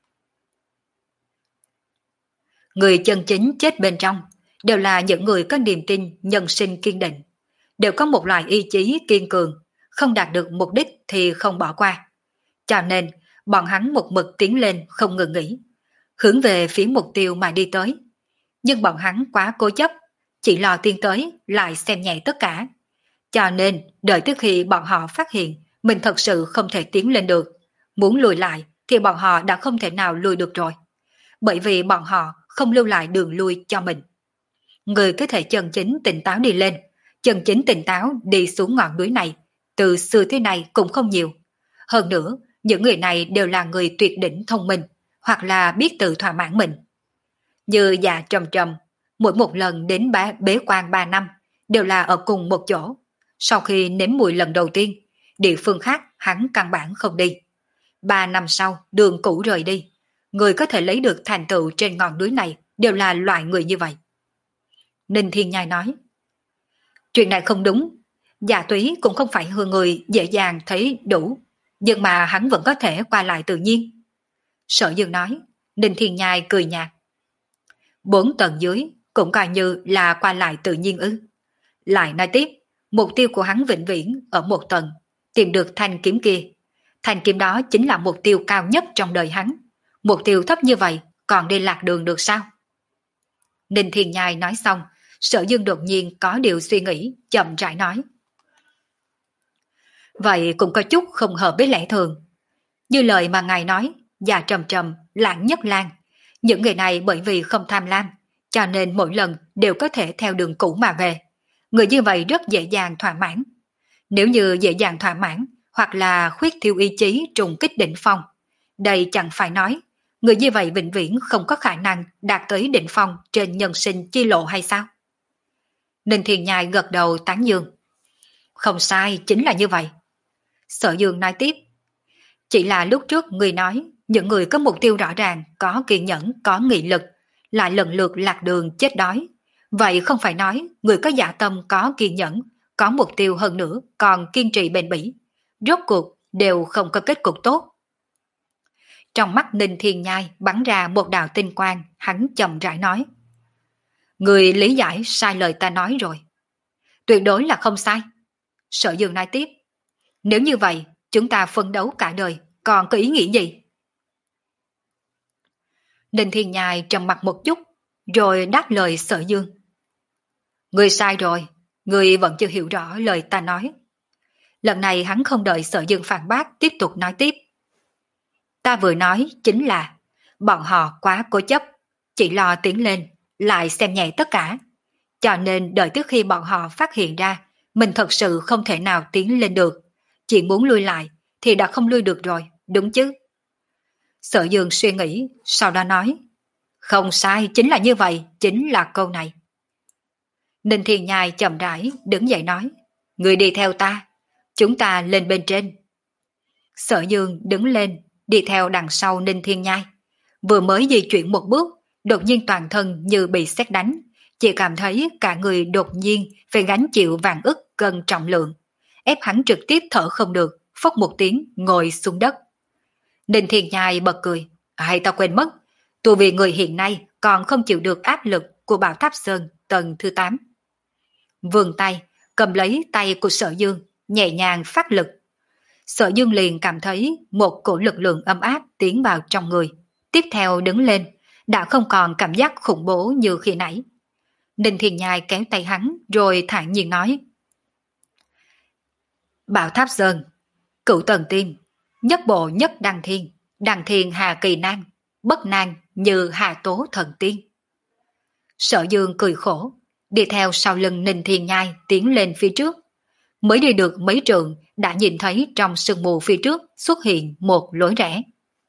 Người chân chính chết bên trong đều là những người có niềm tin nhân sinh kiên định, đều có một loại ý chí kiên cường, không đạt được mục đích thì không bỏ qua. Cho nên, bọn hắn một mực tiến lên không ngừng nghỉ, hướng về phía mục tiêu mà đi tới. Nhưng bọn hắn quá cố chấp, chỉ lo tiến tới lại xem nhẹ tất cả. Cho nên, đợi tới khi bọn họ phát hiện mình thật sự không thể tiến lên được, muốn lùi lại thì bọn họ đã không thể nào lùi được rồi. Bởi vì bọn họ không lưu lại đường lui cho mình. Người có thể chân chính tỉnh táo đi lên, chân chính tỉnh táo đi xuống ngọn núi này, từ xưa tới nay cũng không nhiều. Hơn nữa, những người này đều là người tuyệt đỉnh thông minh, hoặc là biết tự thỏa mãn mình. Như Dạ Trầm Trầm, mỗi một lần đến bá, bế quan ba năm, đều là ở cùng một chỗ. Sau khi nếm mùi lần đầu tiên, địa phương khác hắn căn bản không đi. Ba năm sau, đường cũ rời đi. Người có thể lấy được thành tựu trên ngọn núi này đều là loại người như vậy. Ninh Thiên Nhai nói, chuyện này không đúng. Dạ túy cũng không phải hư người dễ dàng thấy đủ, nhưng mà hắn vẫn có thể qua lại tự nhiên. Sở Dương nói. Ninh Thiên Nhai cười nhạt. Bốn tầng dưới cũng coi như là qua lại tự nhiên ư? Lại nói tiếp, mục tiêu của hắn vĩnh viễn ở một tầng, tìm được thanh kiếm kia. Thanh kiếm đó chính là mục tiêu cao nhất trong đời hắn. Mục tiêu thấp như vậy còn đi lạc đường được sao? Ninh Thiên Nhai nói xong, Sở Dương đột nhiên có điều suy nghĩ, chậm rãi nói. Vậy cũng có chút không hợp với lẽ thường. Như lời mà ngài nói, già trầm trầm, lãng nhất lan. Những người này bởi vì không tham lam, cho nên mỗi lần đều có thể theo đường cũ mà về. Người như vậy rất dễ dàng thỏa mãn. Nếu như dễ dàng thỏa mãn, hoặc là khuyết thiêu ý chí trùng kích đỉnh phong, đây chẳng phải nói, người như vậy vĩnh viễn không có khả năng đạt tới đỉnh phong trên nhân sinh chi lộ hay sao? Ninh Thiên Nhai gật đầu tán dương. Không sai, chính là như vậy. Sở Dương nói tiếp. Chỉ là lúc trước người nói, những người có mục tiêu rõ ràng, có kiên nhẫn, có nghị lực, lại lần lượt lạc đường chết đói. Vậy không phải nói, người có dạ tâm, có kiên nhẫn, có mục tiêu hơn nữa, còn kiên trì bền bỉ. Rốt cuộc đều không có kết cục tốt. Trong mắt Ninh Thiên Nhai bắn ra một đạo tinh quang, hắn chậm rãi nói. Người lý giải sai lời ta nói rồi. Tuyệt đối là không sai. Sở Dương nói tiếp. Nếu như vậy, chúng ta phấn đấu cả đời, còn có ý nghĩ gì? Ninh Thiên Nhai trầm mặt một chút, rồi đáp lời Sở Dương. Người sai rồi, người vẫn chưa hiểu rõ lời ta nói. Lần này hắn không đợi Sở Dương phản bác, tiếp tục nói tiếp. Ta vừa nói chính là, bọn họ quá cố chấp, chỉ lo tiến lên, lại xem nhẹ tất cả. Cho nên đợi trước khi bọn họ phát hiện ra, mình thật sự không thể nào tiến lên được. Chỉ muốn lui lại, thì đã không lui được rồi, đúng chứ? Sở Dương suy nghĩ, sau đó nói. Không sai, chính là như vậy, chính là câu này. Ninh Thiên Nhai chậm rãi, đứng dậy nói. Người đi theo ta, chúng ta lên bên trên. Sở Dương đứng lên, đi theo đằng sau Ninh Thiên Nhai. Vừa mới di chuyển một bước, đột nhiên toàn thân như bị sét đánh. Chỉ cảm thấy cả người đột nhiên phải gánh chịu vạn ức cân trọng lượng. Ép hắn trực tiếp thở không được, phốc một tiếng ngồi xuống đất. Ninh Thiên Nhai bật cười. Hay ta quên mất, tu vì người hiện nay còn không chịu được áp lực của Bảo Tháp Sơn tầng thứ tám. Vươn tay, cầm lấy tay của Sở Dương, nhẹ nhàng phát lực. Sở Dương liền cảm thấy một cổ lực lượng ấm áp tiến vào trong người. Tiếp theo đứng lên, đã không còn cảm giác khủng bố như khi nãy. Ninh Thiên Nhai kéo tay hắn rồi thản nhiên nói. Bảo Tháp Sơn, cửu tầng tiên, nhất bộ nhất đăng thiên, đăng thiên hà kỳ nan, bất nan như hà tố thần tiên. Sở Dương cười khổ, đi theo sau lưng Ninh Thiên Nhai tiến lên phía trước. Mới đi được mấy trượng đã nhìn thấy trong sương mù phía trước xuất hiện một lối rẽ.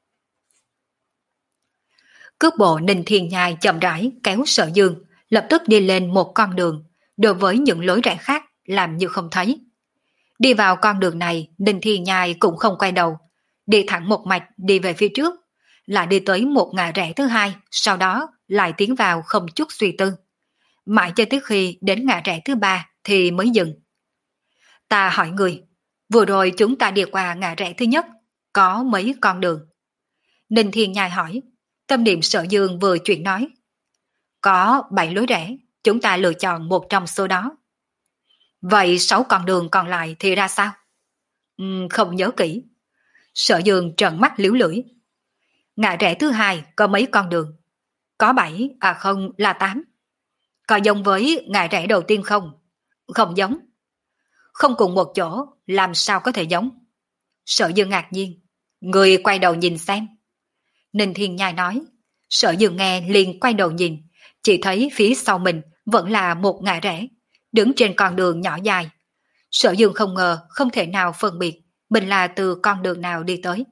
Cước bộ Ninh Thiên Nhai chậm rãi kéo Sở Dương, lập tức đi lên một con đường, đối với những lối rẽ khác làm như không thấy. Đi vào con đường này, Ninh Thiên Nhai cũng không quay đầu, đi thẳng một mạch đi về phía trước, lại đi tới một ngã rẽ thứ hai, sau đó lại tiến vào không chút suy tư. Mãi cho tới khi đến ngã rẽ thứ ba thì mới dừng. Ta hỏi người, vừa rồi chúng ta đi qua ngã rẽ thứ nhất, có mấy con đường? Ninh Thiên Nhai hỏi, tâm niệm Sở Dương vừa chuyện nói. Có bảy lối rẽ, chúng ta lựa chọn một trong số đó. Vậy sáu con đường còn lại thì ra sao? Uhm, không nhớ kỹ. Sở Dương trợn mắt liếu lưỡi. Ngã rẽ thứ hai có mấy con đường? Có bảy, à không là tám. Có giống với ngã rẽ đầu tiên không? Không giống. Không cùng một chỗ, làm sao có thể giống? Sở Dương ngạc nhiên. Người quay đầu nhìn xem. Ninh Thiên Nhai nói. Sở Dương nghe liền quay đầu nhìn, chỉ thấy phía sau mình vẫn là một ngã rẽ, đứng trên con đường nhỏ dài. Sở Dương không ngờ không thể nào phân biệt mình là từ con đường nào đi tới.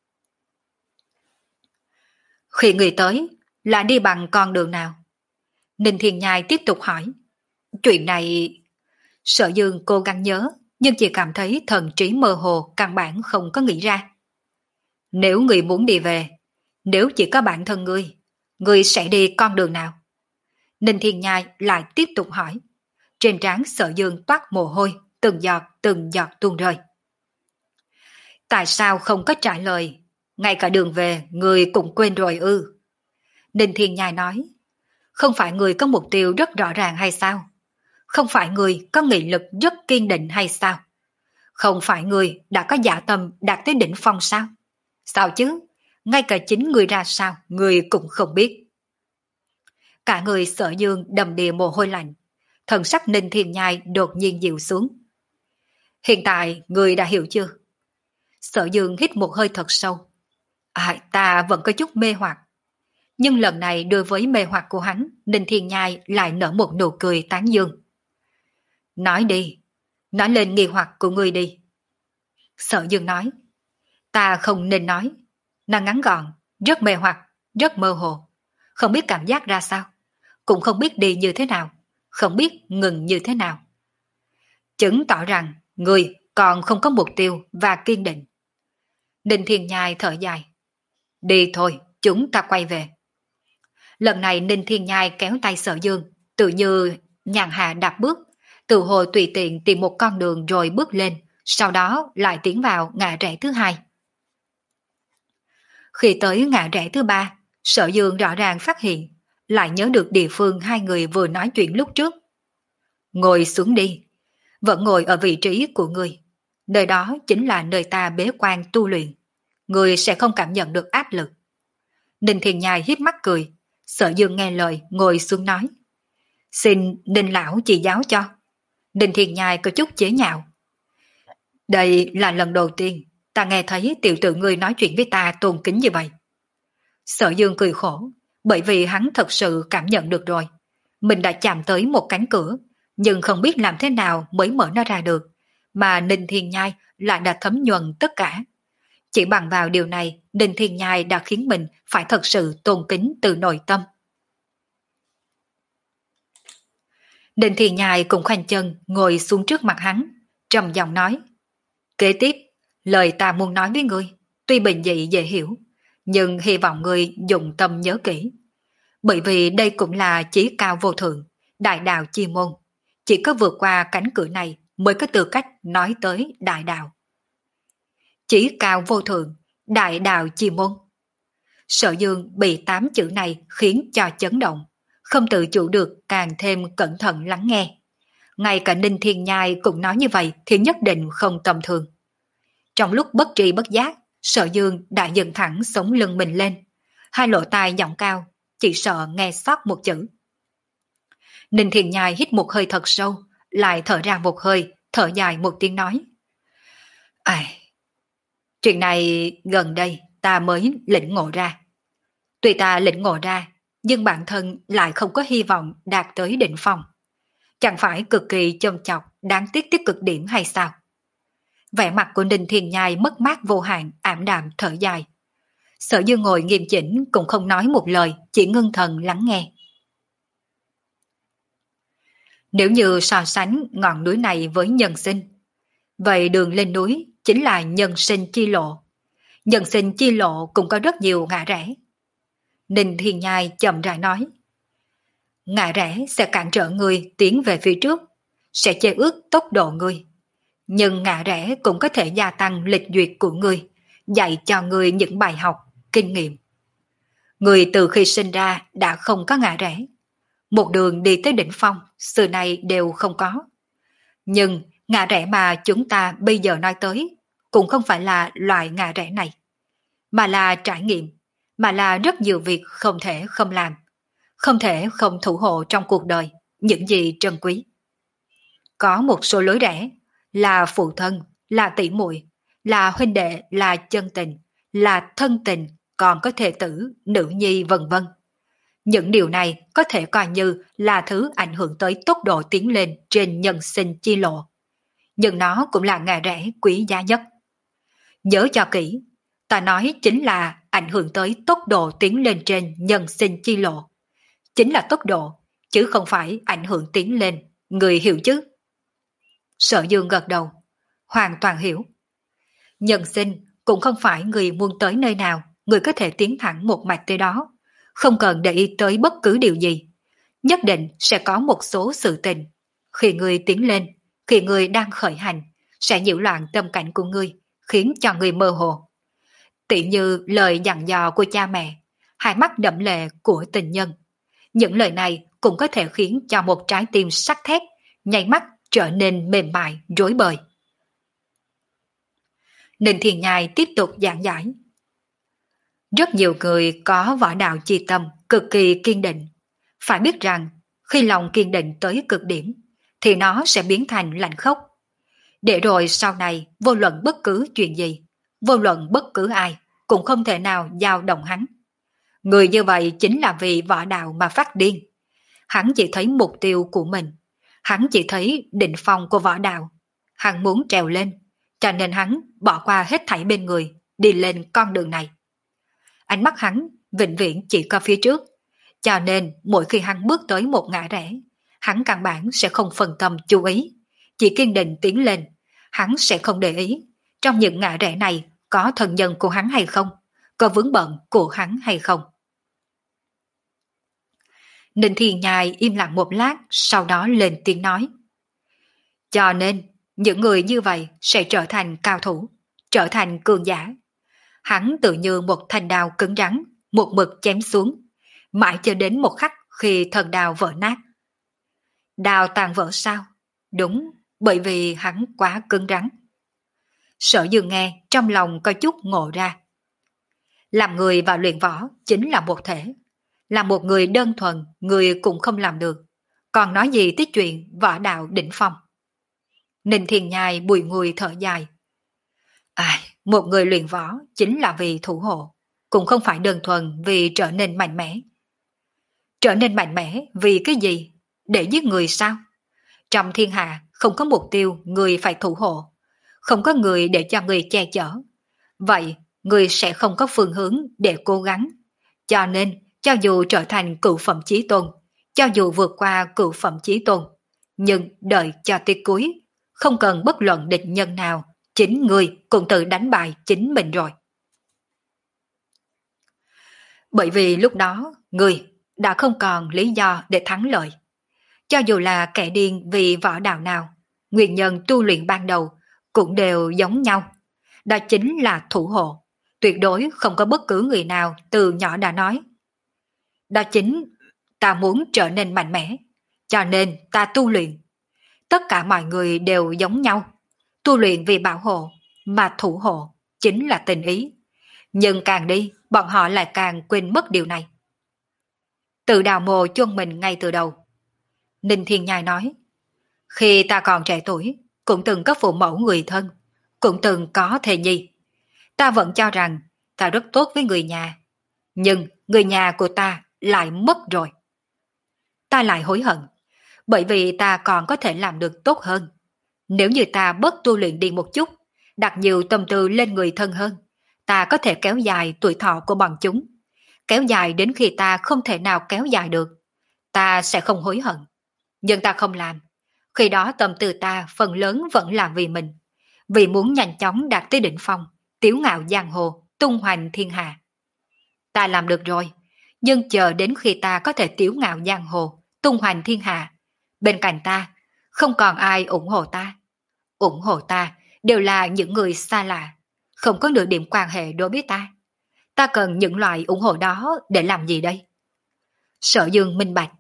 Khi người tới là đi bằng con đường nào? Ninh Thiên Nhai tiếp tục hỏi. Chuyện này... Sở Dương cố gắng nhớ, nhưng chỉ cảm thấy thần trí mơ hồ, căn bản không có nghĩ ra. Nếu người muốn đi về, nếu chỉ có bản thân ngươi, ngươi sẽ đi con đường nào? Ninh Thiên Nhai lại tiếp tục hỏi. Trên trán Sở Dương toát mồ hôi, từng giọt từng giọt tuôn rơi. Tại sao không có trả lời? Ngay cả đường về, người cũng quên rồi ư? Ninh Thiên Nhai nói. Không phải người có mục tiêu rất rõ ràng hay sao? Không phải người có nghị lực rất kiên định hay sao? Không phải người đã có dạ tâm đạt tới đỉnh phong sao? Sao chứ? Ngay cả chính người ra sao, người cũng không biết. Cả người Sở Dương đầm đìa mồ hôi lạnh. Thần sắc Ninh Thiên Nhai đột nhiên dịu xuống. Hiện tại người đã hiểu chưa? Sở Dương hít một hơi thật sâu. À, ta vẫn có chút mê hoặc. Nhưng lần này đối với mê hoặc của hắn, Ninh Thiên Nhai lại nở một nụ cười tán dương. Nói đi, nói lên nghi hoặc của ngươi đi. Sở Dương nói. Ta không nên nói. Nó ngắn gọn, rất mê hoặc, rất mơ hồ. Không biết cảm giác ra sao. Cũng không biết đi như thế nào. Không biết ngừng như thế nào. Chứng tỏ rằng ngươi còn không có mục tiêu và kiên định. Ninh Thiên Nhai thở dài. Đi thôi, chúng ta quay về. Lần này Ninh Thiên Nhai kéo tay Sở Dương, tự như nhàn hạ đạp bước, từ hồ tùy tiện tìm một con đường rồi bước lên, sau đó lại tiến vào ngã rẽ thứ hai. Khi tới ngã rẽ thứ ba, Sở Dương rõ ràng phát hiện, lại nhớ được địa phương hai người vừa nói chuyện lúc trước. Ngồi xuống đi, vẫn ngồi ở vị trí của người. Nơi đó chính là nơi ta bế quan tu luyện. Người sẽ không cảm nhận được áp lực. Ninh Thiên Nhai hiếp mắt cười. Sở Dương nghe lời ngồi xuống nói. Xin Ninh Lão chỉ giáo cho. Ninh Thiên Nhai có chút chế nhạo. Đây là lần đầu tiên ta nghe thấy tiểu tử ngươi nói chuyện với ta tôn kính như vậy. Sở Dương cười khổ, bởi vì hắn thật sự cảm nhận được rồi. Mình đã chạm tới một cánh cửa, nhưng không biết làm thế nào mới mở nó ra được, mà Ninh Thiên Nhai lại đã thấm nhuần tất cả. Chỉ bằng vào điều này, Ninh Thiên Nhai đã khiến mình phải thật sự tôn kính từ nội tâm. Ninh Thiên Nhai cùng khoanh chân ngồi xuống trước mặt hắn, trầm giọng nói. Kế tiếp, lời ta muốn nói với ngươi, tuy bình dị dễ hiểu, nhưng hy vọng ngươi dùng tâm nhớ kỹ. Bởi vì đây cũng là chí cao vô thượng, đại đạo chi môn. Chỉ có vượt qua cánh cửa này mới có tư cách nói tới đại đạo. Chí cao vô thượng, đại đạo chi môn. Sở Dương bị tám chữ này khiến cho chấn động, không tự chủ được càng thêm cẩn thận lắng nghe. Ngay cả Ninh Thiên Nhai cũng nói như vậy thì nhất định không tầm thường. Trong lúc bất tri bất giác, Sở Dương đã dựng thẳng sống lưng mình lên, hai lỗ tai giọng cao, chỉ sợ nghe sót một chữ. Ninh Thiên Nhai hít một hơi thật sâu, lại thở ra một hơi, thở dài một tiếng nói. Ai... Chuyện này gần đây ta mới lĩnh ngộ ra. Tuy ta lĩnh ngộ ra, nhưng bản thân lại không có hy vọng đạt tới đỉnh phong. Chẳng phải cực kỳ châm chọc, đáng tiếc tới cực điểm hay sao? Vẻ mặt của Ninh Thiên Nhai mất mát vô hạn, ảm đạm thở dài. Sở Dương ngồi nghiêm chỉnh cũng không nói một lời, chỉ ngưng thần lắng nghe. Nếu như so sánh ngọn núi này với nhân sinh, vậy đường lên núi chính là nhân sinh chi lộ. Nhân sinh chi lộ cũng có rất nhiều ngã rẽ. Ninh Thiên Nhai chậm rãi nói. Ngã rẽ sẽ cản trở người tiến về phía trước, sẽ chế ước tốc độ người. Nhưng ngã rẽ cũng có thể gia tăng lịch duyệt của người, dạy cho người những bài học, kinh nghiệm. Người từ khi sinh ra đã không có ngã rẽ. Một đường đi tới đỉnh phong, xưa nay đều không có. Nhưng ngã rẽ mà chúng ta bây giờ nói tới cũng không phải là loại ngã rẽ này, mà là trải nghiệm, mà là rất nhiều việc không thể không làm, không thể không thủ hộ trong cuộc đời những gì trân quý. Có một số lối rẽ là phụ thân, là tỷ muội, là huynh đệ, là chân tình, là thân tình, còn có thể tử, nữ nhi vân vân. Những điều này có thể coi như là thứ ảnh hưởng tới tốc độ tiến lên trên nhân sinh chi lộ. Nhưng nó cũng là ngã rẽ quý giá nhất. Nhớ cho kỹ, ta nói chính là ảnh hưởng tới tốc độ tiến lên trên nhân sinh chi lộ. Chính là tốc độ, chứ không phải ảnh hưởng tiến lên, người hiểu chứ? Sở Dương gật đầu, hoàn toàn hiểu. Nhân sinh cũng không phải người muốn tới nơi nào, người có thể tiến thẳng một mạch tới đó, không cần để ý tới bất cứ điều gì. Nhất định sẽ có một số sự tình. Khi người tiến lên, khi người đang khởi hành, sẽ nhiễu loạn tâm cảnh của người, khiến cho người mơ hồ. Tỉ như lời dặn dò của cha mẹ, hai mắt đẫm lệ của tình nhân. Những lời này cũng có thể khiến cho một trái tim sắt thép, nháy mắt trở nên mềm mại, rối bời. Ninh Thiên Nhai tiếp tục giảng giải. Rất nhiều người có võ đạo chi tâm cực kỳ kiên định. Phải biết rằng, khi lòng kiên định tới cực điểm, thì nó sẽ biến thành lạnh khốc. Để rồi sau này, vô luận bất cứ chuyện gì, vô luận bất cứ ai, cũng không thể nào dao động hắn. Người như vậy chính là vì võ đạo mà phát điên. Hắn chỉ thấy mục tiêu của mình. Hắn chỉ thấy đỉnh phong của võ đạo. Hắn muốn trèo lên, cho nên hắn bỏ qua hết thảy bên người, đi lên con đường này. Ánh mắt hắn vĩnh viễn chỉ có phía trước, cho nên mỗi khi hắn bước tới một ngã rẽ, hắn căn bản sẽ không phân tâm chú ý, chỉ kiên định tiến lên. Hắn sẽ không để ý trong những ngã rẽ này có thân nhân của hắn hay không, có vướng bận của hắn hay không. Ninh Thiên Nhai im lặng một lát, sau đó lên tiếng nói. Cho nên, những người như vậy sẽ trở thành cao thủ, trở thành cường giả. Hắn tự như một thanh đao cứng rắn, một mực chém xuống, mãi cho đến một khắc khi thần đao vỡ nát. Đao tàn vỡ sao? Đúng, bởi vì hắn quá cứng rắn. Sở Dương nghe trong lòng có chút ngộ ra. Làm người và luyện võ chính là một thể. Là một người đơn thuần, người cũng không làm được. Còn nói gì tới chuyện võ đạo đỉnh phong. Ninh Thiên Nhai bùi ngùi thở dài. Ai, một người luyện võ chính là vì thủ hộ, cũng không phải đơn thuần vì trở nên mạnh mẽ. Trở nên mạnh mẽ vì cái gì? Để giết người sao? Trong thiên hạ không có mục tiêu người phải thủ hộ, không có người để cho người che chở. Vậy người sẽ không có phương hướng để cố gắng. Cho nên, cho dù trở thành cửu phẩm chí tôn, cho dù vượt qua cửu phẩm chí tôn, nhưng đợi cho tới cuối, không cần bất luận địch nhân nào, chính người cũng tự đánh bại chính mình rồi. Bởi vì lúc đó, người đã không còn lý do để thắng lợi. Cho dù là kẻ điên vì võ đạo nào, nguyên nhân tu luyện ban đầu cũng đều giống nhau. Đó chính là thủ hộ, tuyệt đối không có bất cứ người nào từ nhỏ đã nói. Đó chính ta muốn trở nên mạnh mẽ, cho nên ta tu luyện. Tất cả mọi người đều giống nhau, tu luyện vì bảo hộ, mà thủ hộ chính là tình ý. Nhưng càng đi, bọn họ lại càng quên mất điều này. Tự đào mồ chôn mình ngay từ đầu. Ninh Thiên Nhai nói, khi ta còn trẻ tuổi, cũng từng có phụ mẫu người thân, cũng từng có thê nhi. Ta vẫn cho rằng ta rất tốt với người nhà, nhưng người nhà của ta lại mất rồi. Ta lại hối hận, bởi vì ta còn có thể làm được tốt hơn. Nếu như ta bớt tu luyện đi một chút, đặt nhiều tâm tư lên người thân hơn, ta có thể kéo dài tuổi thọ của bọn chúng, kéo dài đến khi ta không thể nào kéo dài được. Ta sẽ không hối hận. Nhưng ta không làm. Khi đó tâm tư ta phần lớn vẫn là vì mình, vì muốn nhanh chóng đạt tới đỉnh phong, tiếu ngạo giang hồ, tung hoành thiên hạ. Ta làm được rồi, nhưng chờ đến khi ta có thể tiếu ngạo giang hồ, tung hoành thiên hạ, bên cạnh ta không còn ai ủng hộ ta. Ủng hộ ta đều là những người xa lạ, không có nửa điểm quan hệ đối với ta. Ta cần những loại ủng hộ đó để làm gì đây? Sở Dương minh bạch.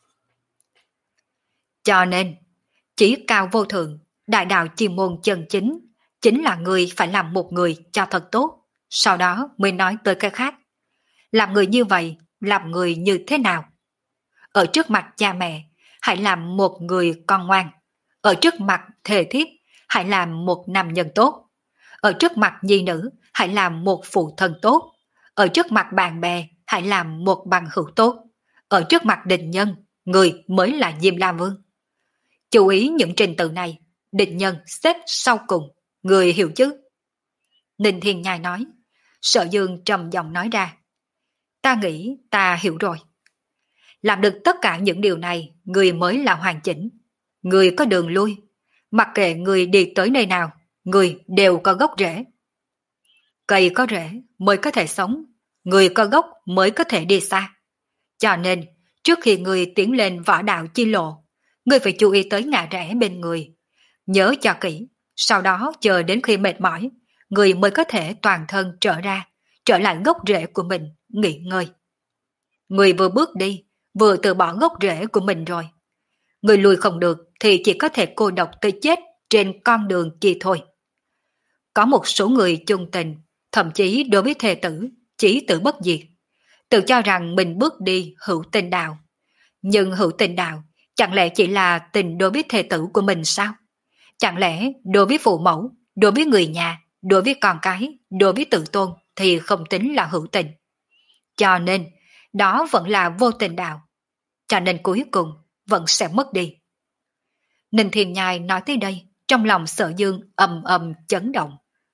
Cho nên, chí cao vô thượng, đại đạo chi môn chân chính, chính là người phải làm một người cho thật tốt, sau đó mới nói tới cái khác. Làm người như vậy, làm người như thế nào? Ở trước mặt cha mẹ, hãy làm một người con ngoan. Ở trước mặt thề thiếp, hãy làm một nam nhân tốt. Ở trước mặt nhi nữ, hãy làm một phụ thân tốt. Ở trước mặt bạn bè, hãy làm một bằng hữu tốt. Ở trước mặt địch nhân, người mới là Diêm La Vương. Chú ý những trình tự này, địch nhân xếp sau cùng, người hiểu chứ? Ninh Thiên Nhai nói. Sở Dương trầm giọng nói ra. Ta nghĩ ta hiểu rồi. Làm được tất cả những điều này, người mới là hoàn chỉnh. Người có đường lui. Mặc kệ người đi tới nơi nào, người đều có gốc rễ. Cây có rễ mới có thể sống, người có gốc mới có thể đi xa. Cho nên, trước khi người tiến lên võ đạo chi lộ, người phải chú ý tới ngã rẽ bên người. Nhớ cho kỹ, sau đó chờ đến khi mệt mỏi, người mới có thể toàn thân trở ra, trở lại gốc rễ của mình, nghỉ ngơi. Người vừa bước đi, vừa từ bỏ gốc rễ của mình rồi. Người lùi không được thì chỉ có thể cô độc tới chết trên con đường kia thôi. Có một số người chung tình, thậm chí đối với thề tử, chí tử bất diệt, tự cho rằng mình bước đi hữu tình đạo. Nhưng hữu tình đạo chẳng lẽ chỉ là tình đối với thề tử của mình sao? Chẳng lẽ đối với phụ mẫu, đối với người nhà, đối với con cái, đối với tự tôn thì không tính là hữu tình? Cho nên, đó vẫn là vô tình đạo. Cho nên cuối cùng vẫn sẽ mất đi. Ninh Thiên Nhai nói tới đây, trong lòng Sở Dương ầm ầm chấn động.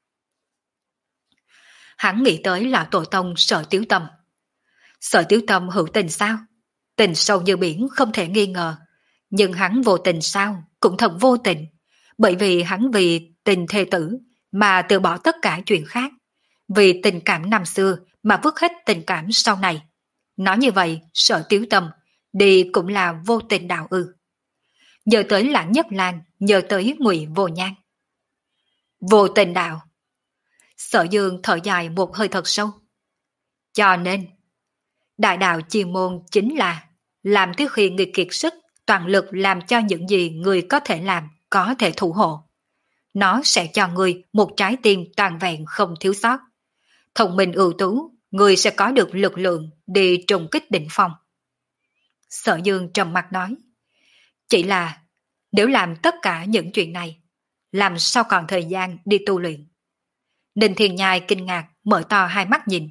Hắn nghĩ tới là tổ tông Sở Tiếu Tâm. Sở Tiếu Tâm hữu tình sao? Tình sâu như biển không thể nghi ngờ. Nhưng hắn vô tình sao? Cũng thật vô tình. Bởi vì hắn vì tình thê tử mà từ bỏ tất cả chuyện khác. Vì tình cảm năm xưa mà vứt hết tình cảm sau này. Nói như vậy, Sở Tiếu Tâm đi cũng là vô tình đạo ư? Nhớ tới Lãng Nhất Lan, nhớ tới Ngụy Vô Nhan. Vô tình đạo. Sở Dương thở dài một hơi thật sâu. Cho nên, đại đạo chi môn chính là làm tới khi người kiệt sức, toàn lực làm cho những gì người có thể làm, có thể thủ hộ. Nó sẽ cho người một trái tim toàn vẹn không thiếu sót. Thông minh ưu tú, người sẽ có được lực lượng đi trùng kích đỉnh phong. Sở Dương trầm mặt nói. Chỉ là, nếu làm tất cả những chuyện này, làm sao còn thời gian đi tu luyện? Ninh Thiên Nhai kinh ngạc mở to hai mắt nhìn.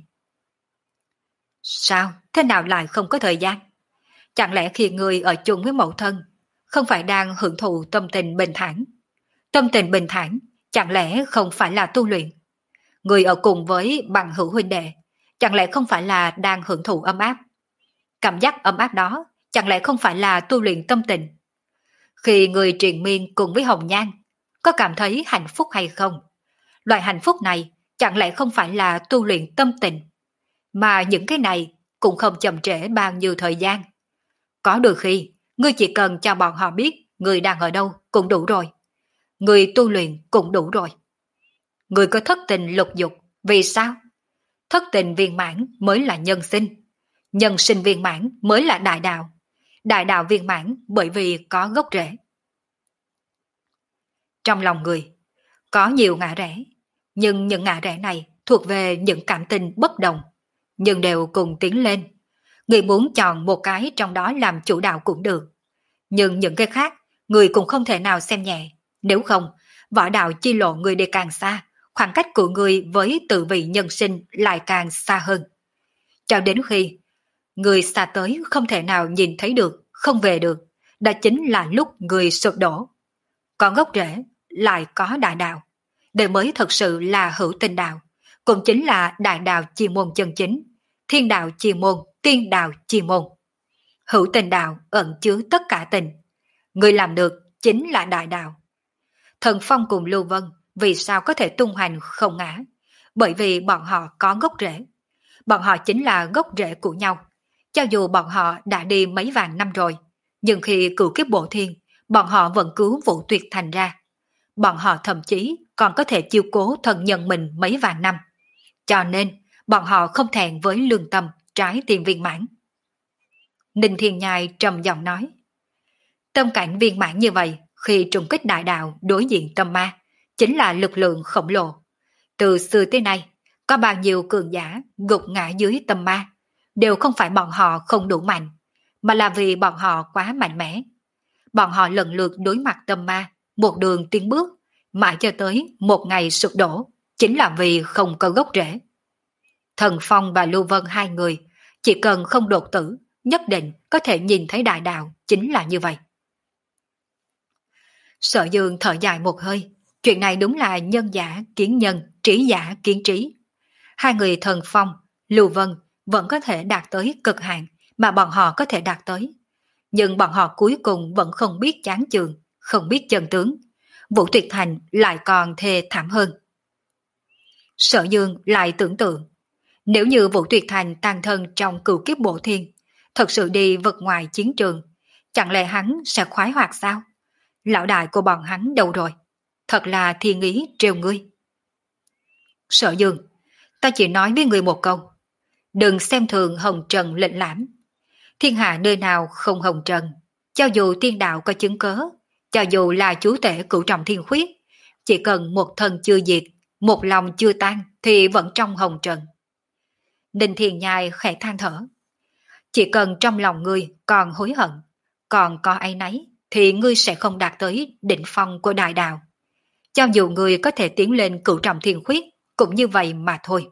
Sao? Thế nào lại không có thời gian? Chẳng lẽ khi người ở chung với mẫu thân, không phải đang hưởng thụ tâm tình bình thản? Tâm tình bình thản, chẳng lẽ không phải là tu luyện? Người ở cùng với bằng hữu huynh đệ, chẳng lẽ không phải là đang hưởng thụ ấm áp? Cảm giác ấm áp đó, chẳng lẽ không phải là tu luyện tâm tình? Khi người triền miên cùng với Hồng Nhan, có cảm thấy hạnh phúc hay không? Loại hạnh phúc này chẳng lẽ không phải là tu luyện tâm tình? Mà những cái này cũng không chậm trễ bao nhiêu thời gian. Có đôi khi, ngươi chỉ cần cho bọn họ biết ngươi đang ở đâu cũng đủ rồi. Ngươi tu luyện cũng đủ rồi. Ngươi có thất tình lục dục, vì sao? Thất tình viên mãn mới là nhân sinh. Nhân sinh viên mãn mới là đại đạo. Đại đạo viên mãn bởi vì có gốc rễ. Trong lòng người, có nhiều ngã rẽ, nhưng những ngã rẽ này thuộc về những cảm tình bất đồng, nhưng đều cùng tiến lên. Người muốn chọn một cái trong đó làm chủ đạo cũng được. Nhưng những cái khác, người cũng không thể nào xem nhẹ. Nếu không, võ đạo chi lộ người đi càng xa, khoảng cách của người với tự vị nhân sinh lại càng xa hơn. Cho đến khi, người xa tới không thể nào nhìn thấy được, không về được, đó chính là lúc người sụp đổ. Có gốc rễ, lại có đại đạo. Đây mới thật sự là hữu tình đạo, cũng chính là đại đạo chi môn chân chính, thiên đạo chi môn, tiên đạo chi môn. Hữu tình đạo ẩn chứa tất cả tình. Người làm được chính là đại đạo. Thần Phong cùng Lưu Vân vì sao có thể tung hoành không ngã? Bởi vì bọn họ có gốc rễ. Bọn họ chính là gốc rễ của nhau. Cho dù bọn họ đã đi mấy vạn năm rồi, nhưng khi cửu kiếp bộ thiên, bọn họ vẫn cứu Vũ Tuyệt Thành ra. Bọn họ thậm chí còn có thể chiêu cố thần nhân mình mấy vạn năm. Cho nên, bọn họ không thẹn với lương tâm, trái tim viên mãn. Ninh Thiên Nhai trầm giọng nói. Tâm cảnh viên mãn như vậy, khi trùng kích đại đạo đối diện tâm ma, chính là lực lượng khổng lồ. Từ xưa tới nay, có bao nhiêu cường giả gục ngã dưới tâm ma, đều không phải bọn họ không đủ mạnh, mà là vì bọn họ quá mạnh mẽ. Bọn họ lần lượt đối mặt tâm ma, một đường tiến bước, mãi cho tới một ngày sụp đổ, chính là vì không có gốc rễ. Thần Phong và Lưu Vân hai người, chỉ cần không đột tử, nhất định có thể nhìn thấy đại đạo, chính là như vậy. Sở Dương thở dài một hơi, chuyện này đúng là nhân giả kiến nhân, trí giả kiến trí. Hai người Thần Phong, Lưu Vân vẫn có thể đạt tới cực hạn mà bọn họ có thể đạt tới. Nhưng bọn họ cuối cùng vẫn không biết chán chường, không biết chân tướng. Vũ Tuyệt Thành lại còn thê thảm hơn. Sở Dương lại tưởng tượng, nếu như Vũ Tuyệt Thành tan thân trong cửu kiếp bộ thiên, thật sự đi vượt ngoài chiến trường, chẳng lẽ hắn sẽ khoái hoạt sao? Lão đại của bọn hắn đâu rồi? Thật là thiên ý trêu ngươi. Sở Dương, ta chỉ nói với ngươi một câu, đừng xem thường hồng trần lệnh lãm. Thiên hạ nơi nào không hồng trần, cho dù tiên đạo có chứng cớ, cho dù là chúa tể cửu trọng thiên khuyết, chỉ cần một thân chưa diệt, một lòng chưa tan thì vẫn trong hồng trần. Ninh Thiên Nhai khẽ than thở. Chỉ cần trong lòng ngươi còn hối hận, còn có áy náy, thì ngươi sẽ không đạt tới đỉnh phong của đại đạo. Cho dù ngươi có thể tiến lên cửu trọng thiên khuyết, cũng như vậy mà thôi.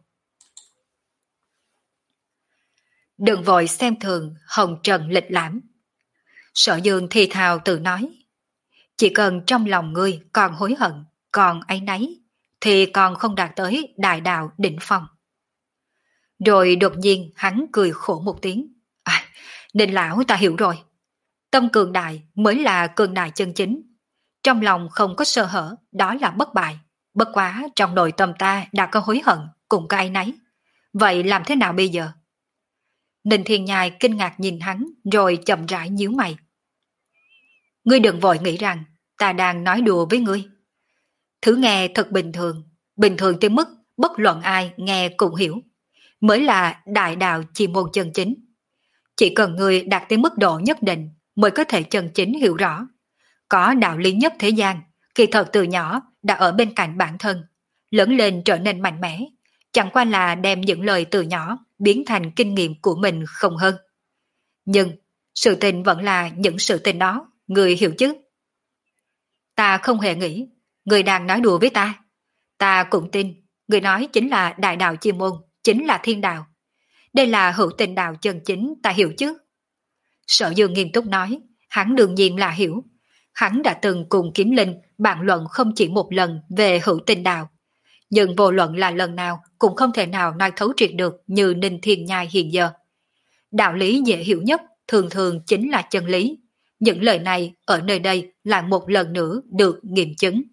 Đừng vội xem thường hồng trần lịch lãm. Sở Dương thì thào tự nói. Chỉ cần trong lòng ngươi còn hối hận, còn áy náy, thì còn không đạt tới đại đạo đỉnh phong. Rồi đột nhiên hắn cười khổ một tiếng. À, Ninh lão ta hiểu rồi. Tâm cường đại mới là cường đại chân chính. Trong lòng không có sơ hở, đó là bất bại. Bất quá trong nội tâm ta đã có hối hận, cũng có áy náy. Vậy làm thế nào bây giờ? Ninh Thiên Nhai kinh ngạc nhìn hắn, rồi chậm rãi nhíu mày. Ngươi đừng vội nghĩ rằng ta đang nói đùa với ngươi. Thứ nghe thật bình thường, bình thường tới mức bất luận ai nghe cũng hiểu, mới là đại đạo chi môn chân chính. Chỉ cần ngươi đạt tới mức độ nhất định mới có thể chân chính hiểu rõ. Có đạo lý nhất thế gian, kỳ thật từ nhỏ đã ở bên cạnh bản thân, lớn lên trở nên mạnh mẽ, chẳng qua là đem những lời từ nhỏ biến thành kinh nghiệm của mình không hơn. Nhưng sự tình vẫn là những sự tình đó, ngươi hiểu chứ? Ta không hề nghĩ người đang nói đùa với ta. Ta cũng tin người nói chính là đại đạo chi môn, chính là thiên đạo. Đây là hữu tình đạo chân chính, ta hiểu chứ? Sở Dương nghiêm túc nói, hắn đương nhiên là hiểu. Hắn đã từng cùng Kiếm Linh bàn luận không chỉ một lần về hữu tình đạo. Nhưng vô luận là lần nào cũng không thể nào nói thấu triệt được như Ninh Thiên Nhai hiện giờ. Đạo lý dễ hiểu nhất thường thường chính là chân lý. Những lời này ở nơi đây lại một lần nữa được nghiệm chứng.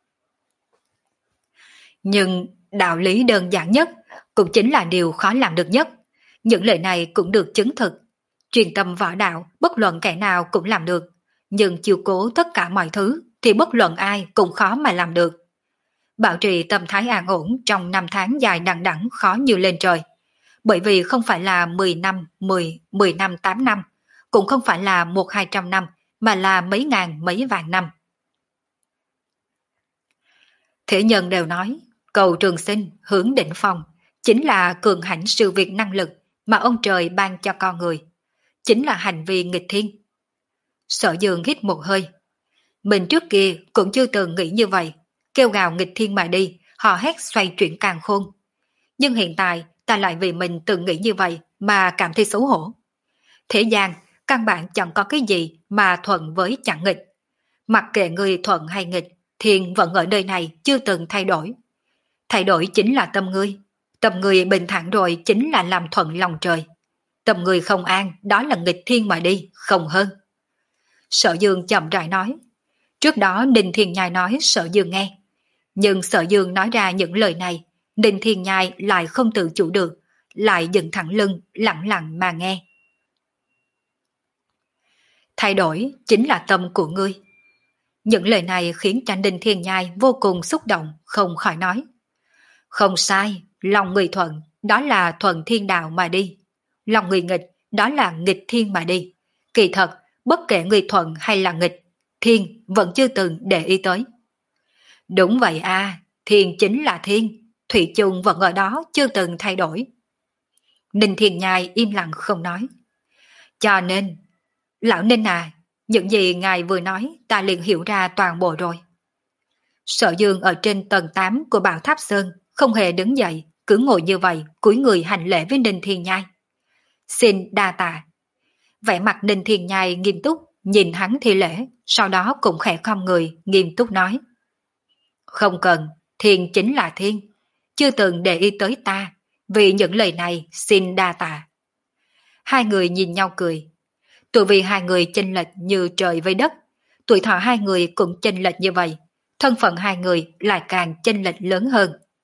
Nhưng đạo lý đơn giản nhất cũng chính là điều khó làm được nhất. Những lời này cũng được chứng thực. Truyền tâm võ đạo bất luận kẻ nào cũng làm được. Nhưng chiều cố tất cả mọi thứ thì bất luận ai cũng khó mà làm được. Bảo trì tâm thái an ổn trong năm tháng dài đằng đẵng khó như lên trời. Bởi vì không phải là mười năm, mười, mười năm, tám năm, cũng không phải là một hai trăm năm, mà là mấy ngàn, mấy vạn năm. Thế nhân đều nói, cầu trường sinh hướng đỉnh phong, chính là cường hãnh sự việc năng lực mà ông trời ban cho con người. Chính là hành vi nghịch thiên. Sở Dương hít một hơi. Mình trước kia cũng chưa từng nghĩ như vậy, kêu gào nghịch thiên mà đi, hò hét xoay chuyển càn khôn. Nhưng hiện tại ta lại vì mình từng nghĩ như vậy mà cảm thấy xấu hổ. Thế gian căn bản chẳng có cái gì mà thuận với chẳng nghịch. Mặc kệ người thuận hay nghịch, thiên vẫn ở nơi này chưa từng thay đổi. Thay đổi chính là tâm ngươi. Tâm ngươi bình thản rồi chính là làm thuận lòng trời. Tâm ngươi không an, đó là nghịch thiên mà đi, không hơn. Sở Dương chậm rãi nói. Trước đó Ninh Thiên Nhai nói Sở Dương nghe. Nhưng Sở Dương nói ra những lời này, Ninh Thiên Nhai lại không tự chủ được, lại dựng thẳng lưng, lặng lặng mà nghe. Thay đổi chính là tâm của ngươi. Những lời này khiến cho Ninh Thiên Nhai vô cùng xúc động, không khỏi nói. Không sai, lòng người thuận, đó là thuận thiên đạo mà đi. Lòng người nghịch, đó là nghịch thiên mà đi. Kỳ thật, bất kể người thuận hay là nghịch, thiên vẫn chưa từng để ý tới. Đúng vậy à, thiên chính là thiên, thủy chung vẫn ở đó chưa từng thay đổi. Ninh Thiên Nhai im lặng không nói. Cho nên, lão Ninh à, những gì ngài vừa nói ta liền hiểu ra toàn bộ rồi. Sở Dương ở trên tầng tám của Bảo Tháp Sơn không hề đứng dậy, cứ ngồi như vậy, cúi người hành lễ với Ninh Thiên Nhai. Xin đa tạ. Vẻ mặt Ninh Thiên Nhai nghiêm túc, nhìn hắn thi lễ, sau đó cũng khẽ khom người, nghiêm túc nói. Không cần, thiên chính là thiên, chưa từng để ý tới ta, vì những lời này xin đa tạ. Hai người nhìn nhau cười. Tuổi vì hai người chênh lệch như trời với đất, tuổi thọ hai người cũng chênh lệch như vậy, thân phận hai người lại càng chênh lệch lớn hơn.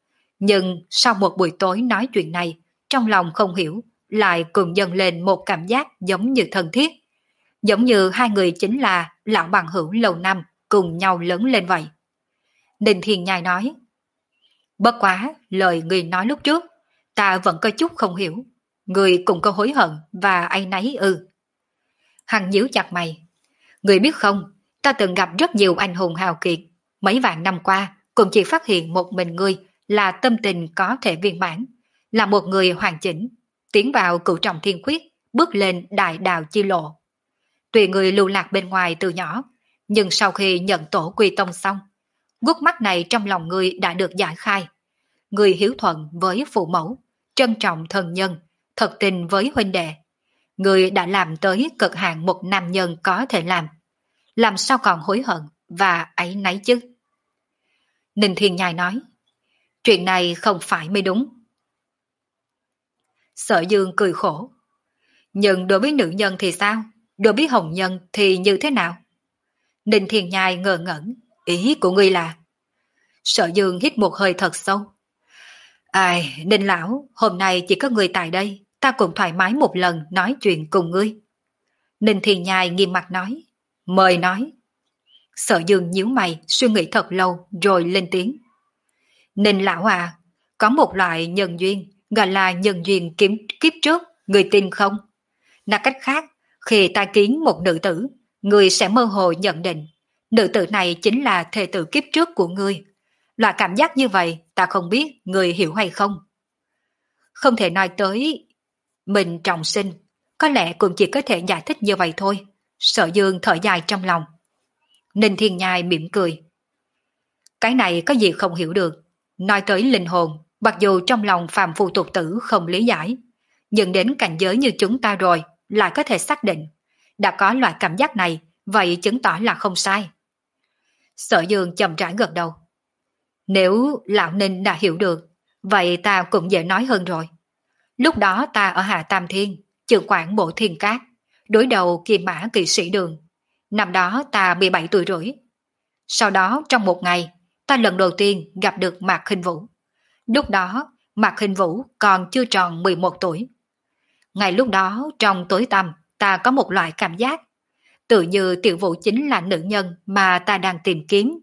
Nhưng sau một buổi tối nói chuyện này, trong lòng không hiểu, lại cùng dâng lên một cảm giác giống như thân thiết. Giống như hai người chính là lão bằng hữu lâu năm cùng nhau lớn lên vậy. Ninh Thiên Nhai nói, bất quá lời người nói lúc trước, ta vẫn có chút không hiểu. Người cũng có hối hận và áy náy ư? Hắn nhíu chặt mày. Người biết không, ta từng gặp rất nhiều anh hùng hào kiệt. Mấy vạn năm qua, cũng chỉ phát hiện một mình ngươi là tâm tình có thể viên mãn, là một người hoàn chỉnh, tiến vào cửu trọng thiên quyết, bước lên đại đạo chi lộ. Tuy người lưu lạc bên ngoài từ nhỏ, nhưng sau khi nhận tổ quy tông xong, gút mắt này trong lòng người đã được giải khai. Người hiếu thuận với phụ mẫu, trân trọng thân nhân, thật tình với huynh đệ. Người đã làm tới cực hạn một nam nhân có thể làm. Làm sao còn hối hận và áy náy chứ? Ninh Thiên Nhai nói, chuyện này không phải mới đúng. Sở Dương cười khổ. Nhưng đối với nữ nhân thì sao? Đối với hồng nhân thì như thế nào? Ninh Thiên Nhai ngờ ngẩn, ý của ngươi là... Sở Dương hít một hơi thật sâu. Ai, Ninh Lão, hôm nay chỉ có người tại đây, ta cũng thoải mái một lần nói chuyện cùng ngươi. Ninh Thiên Nhai nghiêm mặt nói, mời nói. Sở Dương nhíu mày, suy nghĩ thật lâu rồi lên tiếng. Ninh Lão à, có một loại nhân duyên, gọi là nhân duyên kiếm kiếp trước, người tin không? Nói cách khác, khi ta kiến một nữ tử, người sẽ mơ hồ nhận định, nữ tử này chính là thê tử kiếp trước của ngươi. Loại cảm giác như vậy, ta không biết người hiểu hay không. Không thể nói tới mình trọng sinh, có lẽ cũng chỉ có thể giải thích như vậy thôi. Sở Dương thở dài trong lòng. Ninh Thiên Nhai mỉm cười. Cái này có gì không hiểu được. Nói tới linh hồn, mặc dù trong lòng phàm phu tục tử không lý giải, nhưng đến cảnh giới như chúng ta rồi, lại có thể xác định. Đã có loại cảm giác này, vậy chứng tỏ là không sai. Sở Dương chậm rãi gật đầu. Nếu Lão Ninh đã hiểu được, vậy ta cũng dễ nói hơn rồi. Lúc đó ta ở Hạ Tam Thiên, trưởng quản bộ thiên cát, đối đầu Kim Mã kỵ sĩ Đường. Năm đó ta mười bảy tuổi rưỡi. Sau đó trong một ngày, ta lần đầu tiên gặp được Mạc Khinh Vũ. Lúc đó, Mạc Khinh Vũ còn chưa tròn mười một tuổi. Ngày lúc đó, trong tối tăm, ta có một loại cảm giác, tự như Tiểu Vũ chính là nữ nhân mà ta đang tìm kiếm.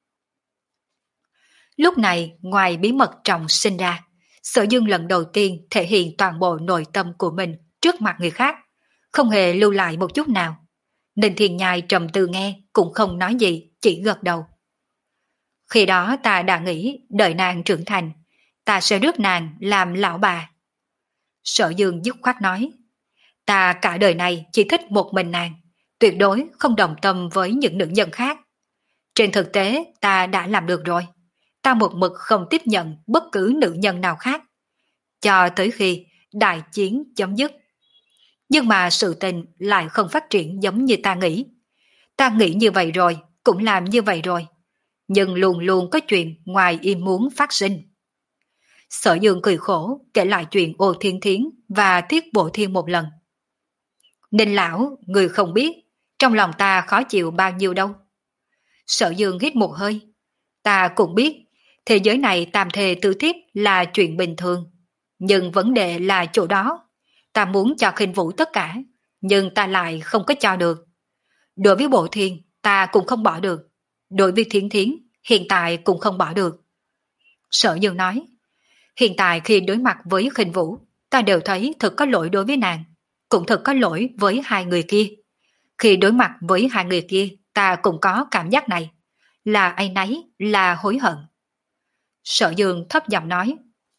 Lúc này, ngoài bí mật trọng sinh ra, Sở Dương lần đầu tiên thể hiện toàn bộ nội tâm của mình trước mặt người khác, không hề lưu lại một chút nào. Ninh Thiên Nhai trầm tư nghe, cũng không nói gì, chỉ gật đầu. Khi đó ta đã nghĩ đợi nàng trưởng thành, ta sẽ rước nàng làm lão bà. Sở Dương dứt khoát nói, ta cả đời này chỉ thích một mình nàng, tuyệt đối không đồng tâm với những nữ nhân khác. Trên thực tế ta đã làm được rồi, ta một mực không tiếp nhận bất cứ nữ nhân nào khác, cho tới khi đại chiến chấm dứt. Nhưng mà sự tình lại không phát triển giống như ta nghĩ. Ta nghĩ như vậy rồi, cũng làm như vậy rồi, nhưng luôn luôn có chuyện ngoài ý muốn phát sinh. Sở Dương cười khổ kể lại chuyện Ô Thiên Thiến và Thiết Bộ Thiên một lần. Ninh Lão, người không biết, trong lòng ta khó chịu bao nhiêu đâu. Sở Dương hít một hơi. Ta cũng biết, thế giới này tam thề tứ thiếp là chuyện bình thường. Nhưng vấn đề là chỗ đó. Ta muốn cho Khinh Vũ tất cả, nhưng ta lại không có cho được. Đối với Bộ Thiên, ta cũng không bỏ được. Đối với Thiến Thiến, hiện tại cũng không bỏ được. Sở Dương nói, hiện tại khi đối mặt với Khinh Vũ, ta đều thấy thật có lỗi đối với nàng, cũng thật có lỗi với hai người kia. Khi đối mặt với hai người kia, ta cũng có cảm giác này, là áy náy, là hối hận. Sở Dương thấp giọng nói,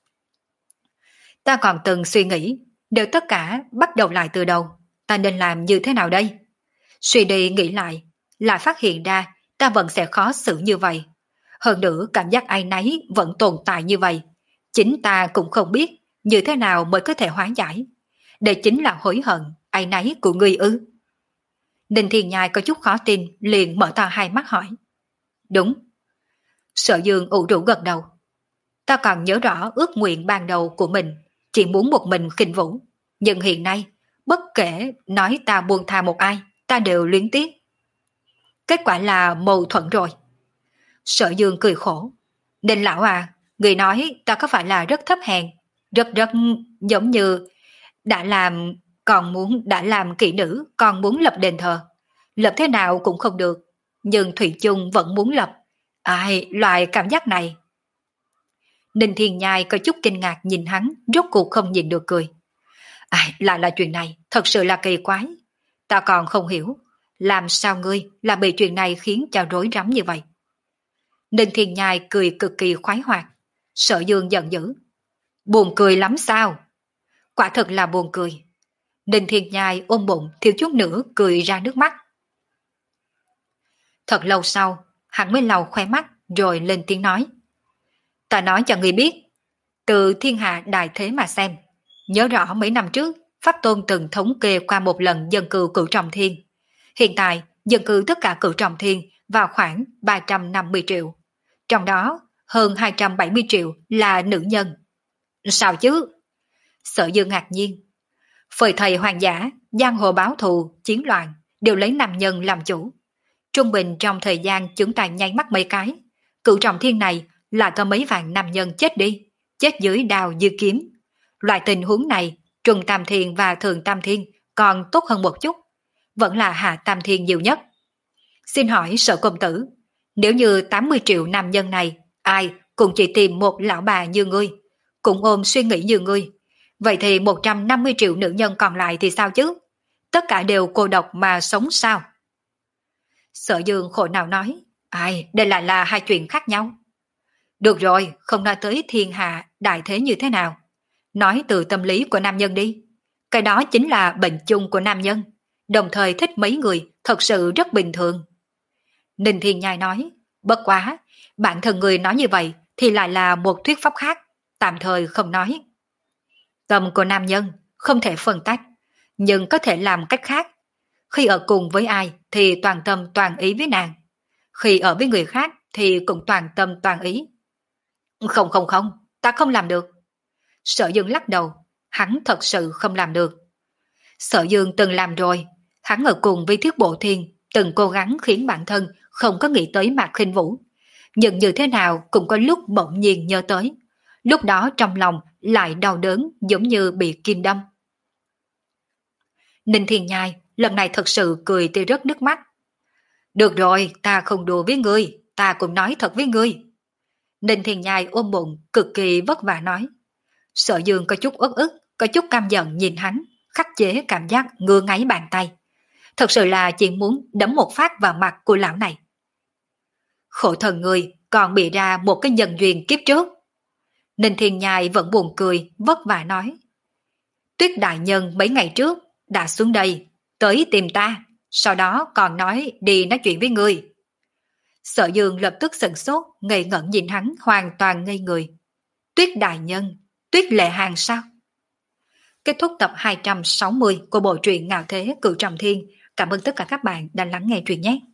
ta còn từng suy nghĩ, nếu tất cả bắt đầu lại từ đầu, ta nên làm như thế nào đây? Suy đi nghĩ lại, lại phát hiện ra ta vẫn sẽ khó xử như vậy. Hơn nữa cảm giác áy náy vẫn tồn tại như vậy. Chính ta cũng không biết như thế nào mới có thể hóa giải. Đây chính là hối hận, áy náy của ngươi ư? Ninh Thiên Nhai có chút khó tin, liền mở to hai mắt hỏi. Đúng. Sở Dương ủ rũ gật đầu. Ta còn nhớ rõ ước nguyện ban đầu của mình, chỉ muốn một mình Khinh Vũ. Nhưng hiện nay, bất kể nói ta buông tha một ai, ta đều luyến tiếc. Kết quả là mâu thuẫn rồi. Sở Dương cười khổ. Nên lão à, Người nói ta có phải là rất thấp hèn, rất rất giống như đã làm còn muốn đã làm kỹ nữ còn muốn lập đền thờ, lập thế nào cũng không được, nhưng Thủy chung vẫn muốn lập. Ai, loại cảm giác này. Ninh Thiên Nhai có chút kinh ngạc nhìn hắn, rốt cuộc không nhìn được cười. Ai, lại là chuyện này, thật sự là kỳ quái. Ta còn không hiểu, làm sao ngươi là bị chuyện này khiến cho rối rắm như vậy. Ninh Thiên Nhai cười cực kỳ khoái hoạt. Sở Dương giận dữ. Buồn cười lắm sao? Quả thật là buồn cười. Ninh Thiên Nhai ôm bụng thiếu chút nữa cười ra nước mắt. Thật lâu sau, hắn mới lau khóe mắt rồi lên tiếng nói. Ta nói cho ngươi biết, từ thiên hạ đại thế mà xem, nhớ rõ mấy năm trước, Pháp Tôn từng thống kê qua một lần dân cư cửu trọng thiên. Hiện tại, dân cư tất cả cửu trọng thiên vào khoảng ba trăm năm mươi triệu. Trong đó, hơn hai trăm bảy mươi triệu là nữ nhân. Sao chứ? Sở Dương ngạc nhiên. Phời thầy hoàng giả, giang hồ báo thù, chiến loạn đều lấy nam nhân làm chủ. Trung bình trong thời gian chúng ta nháy mắt mấy cái, cửu trọng thiên này là có mấy vạn nam nhân chết đi, chết dưới đao dư kiếm. Loại tình huống này, Trung Tam Thiên và Thường Tam Thiên còn tốt hơn một chút, vẫn là Hạ Tam Thiên nhiều nhất. Xin hỏi Sở công tử, nếu như tám mươi triệu nam nhân này, ai cũng chỉ tìm một lão bà như ngươi, cũng ôm suy nghĩ như ngươi, vậy thì một trăm năm mươi triệu nữ nhân còn lại thì sao chứ? Tất cả đều cô độc mà sống sao? Sở Dương khổ nào nói, ai, đây lại là hai chuyện khác nhau. Được rồi, không nói tới thiên hạ đại thế như thế nào. Nói từ tâm lý của nam nhân đi. Cái đó chính là bệnh chung của nam nhân, đồng thời thích mấy người thật sự rất bình thường. Ninh Thiên Nhai nói, bất quá, bản thân người nói như vậy thì lại là một thuyết pháp khác, tạm thời không nói. Tâm của nam nhân không thể phân tách, nhưng có thể làm cách khác. Khi ở cùng với ai thì toàn tâm toàn ý với nàng. Khi ở với người khác thì cũng toàn tâm toàn ý. Không không không, ta không làm được. Sở Dương lắc đầu, hắn thật sự không làm được. Sở Dương từng làm rồi, hắn ở cùng với Thiết Bộ Thiên, từng cố gắng khiến bản thân không có nghĩ tới Mạc Khinh Vũ. Nhưng như thế nào cũng có lúc bỗng nhiên nhớ tới. Lúc đó trong lòng lại đau đớn giống như bị kim đâm. Ninh Thiên Nhai lần này thật sự cười tới rớt nước mắt. Được rồi, ta không đùa với ngươi, ta cũng nói thật với ngươi. Ninh Thiên Nhai ôm bụng, cực kỳ vất vả nói. Sở Dương có chút uất ức, có chút căm giận nhìn hắn, khắc chế cảm giác ngứa ngáy bàn tay. Thật sự là chỉ muốn đấm một phát vào mặt của lão này. Khổ thần người còn bị ra một cái nhân duyên kiếp trước. Ninh Thiên Nhai vẫn buồn cười, vất vả nói. Tuyết đại nhân mấy ngày trước đã xuống đây, tới tìm ta, sau đó còn nói đi nói chuyện với ngươi. Sở Dương lập tức sửng sốt, ngây ngẩn nhìn hắn hoàn toàn ngây người. Tuyết đại nhân, Tuyết Lệ Hàng sao? Kết thúc tập hai trăm sáu mươi của bộ truyện Ngạo Thế Cửu Trọng Thiên. Cảm ơn tất cả các bạn đã lắng nghe truyện nhé.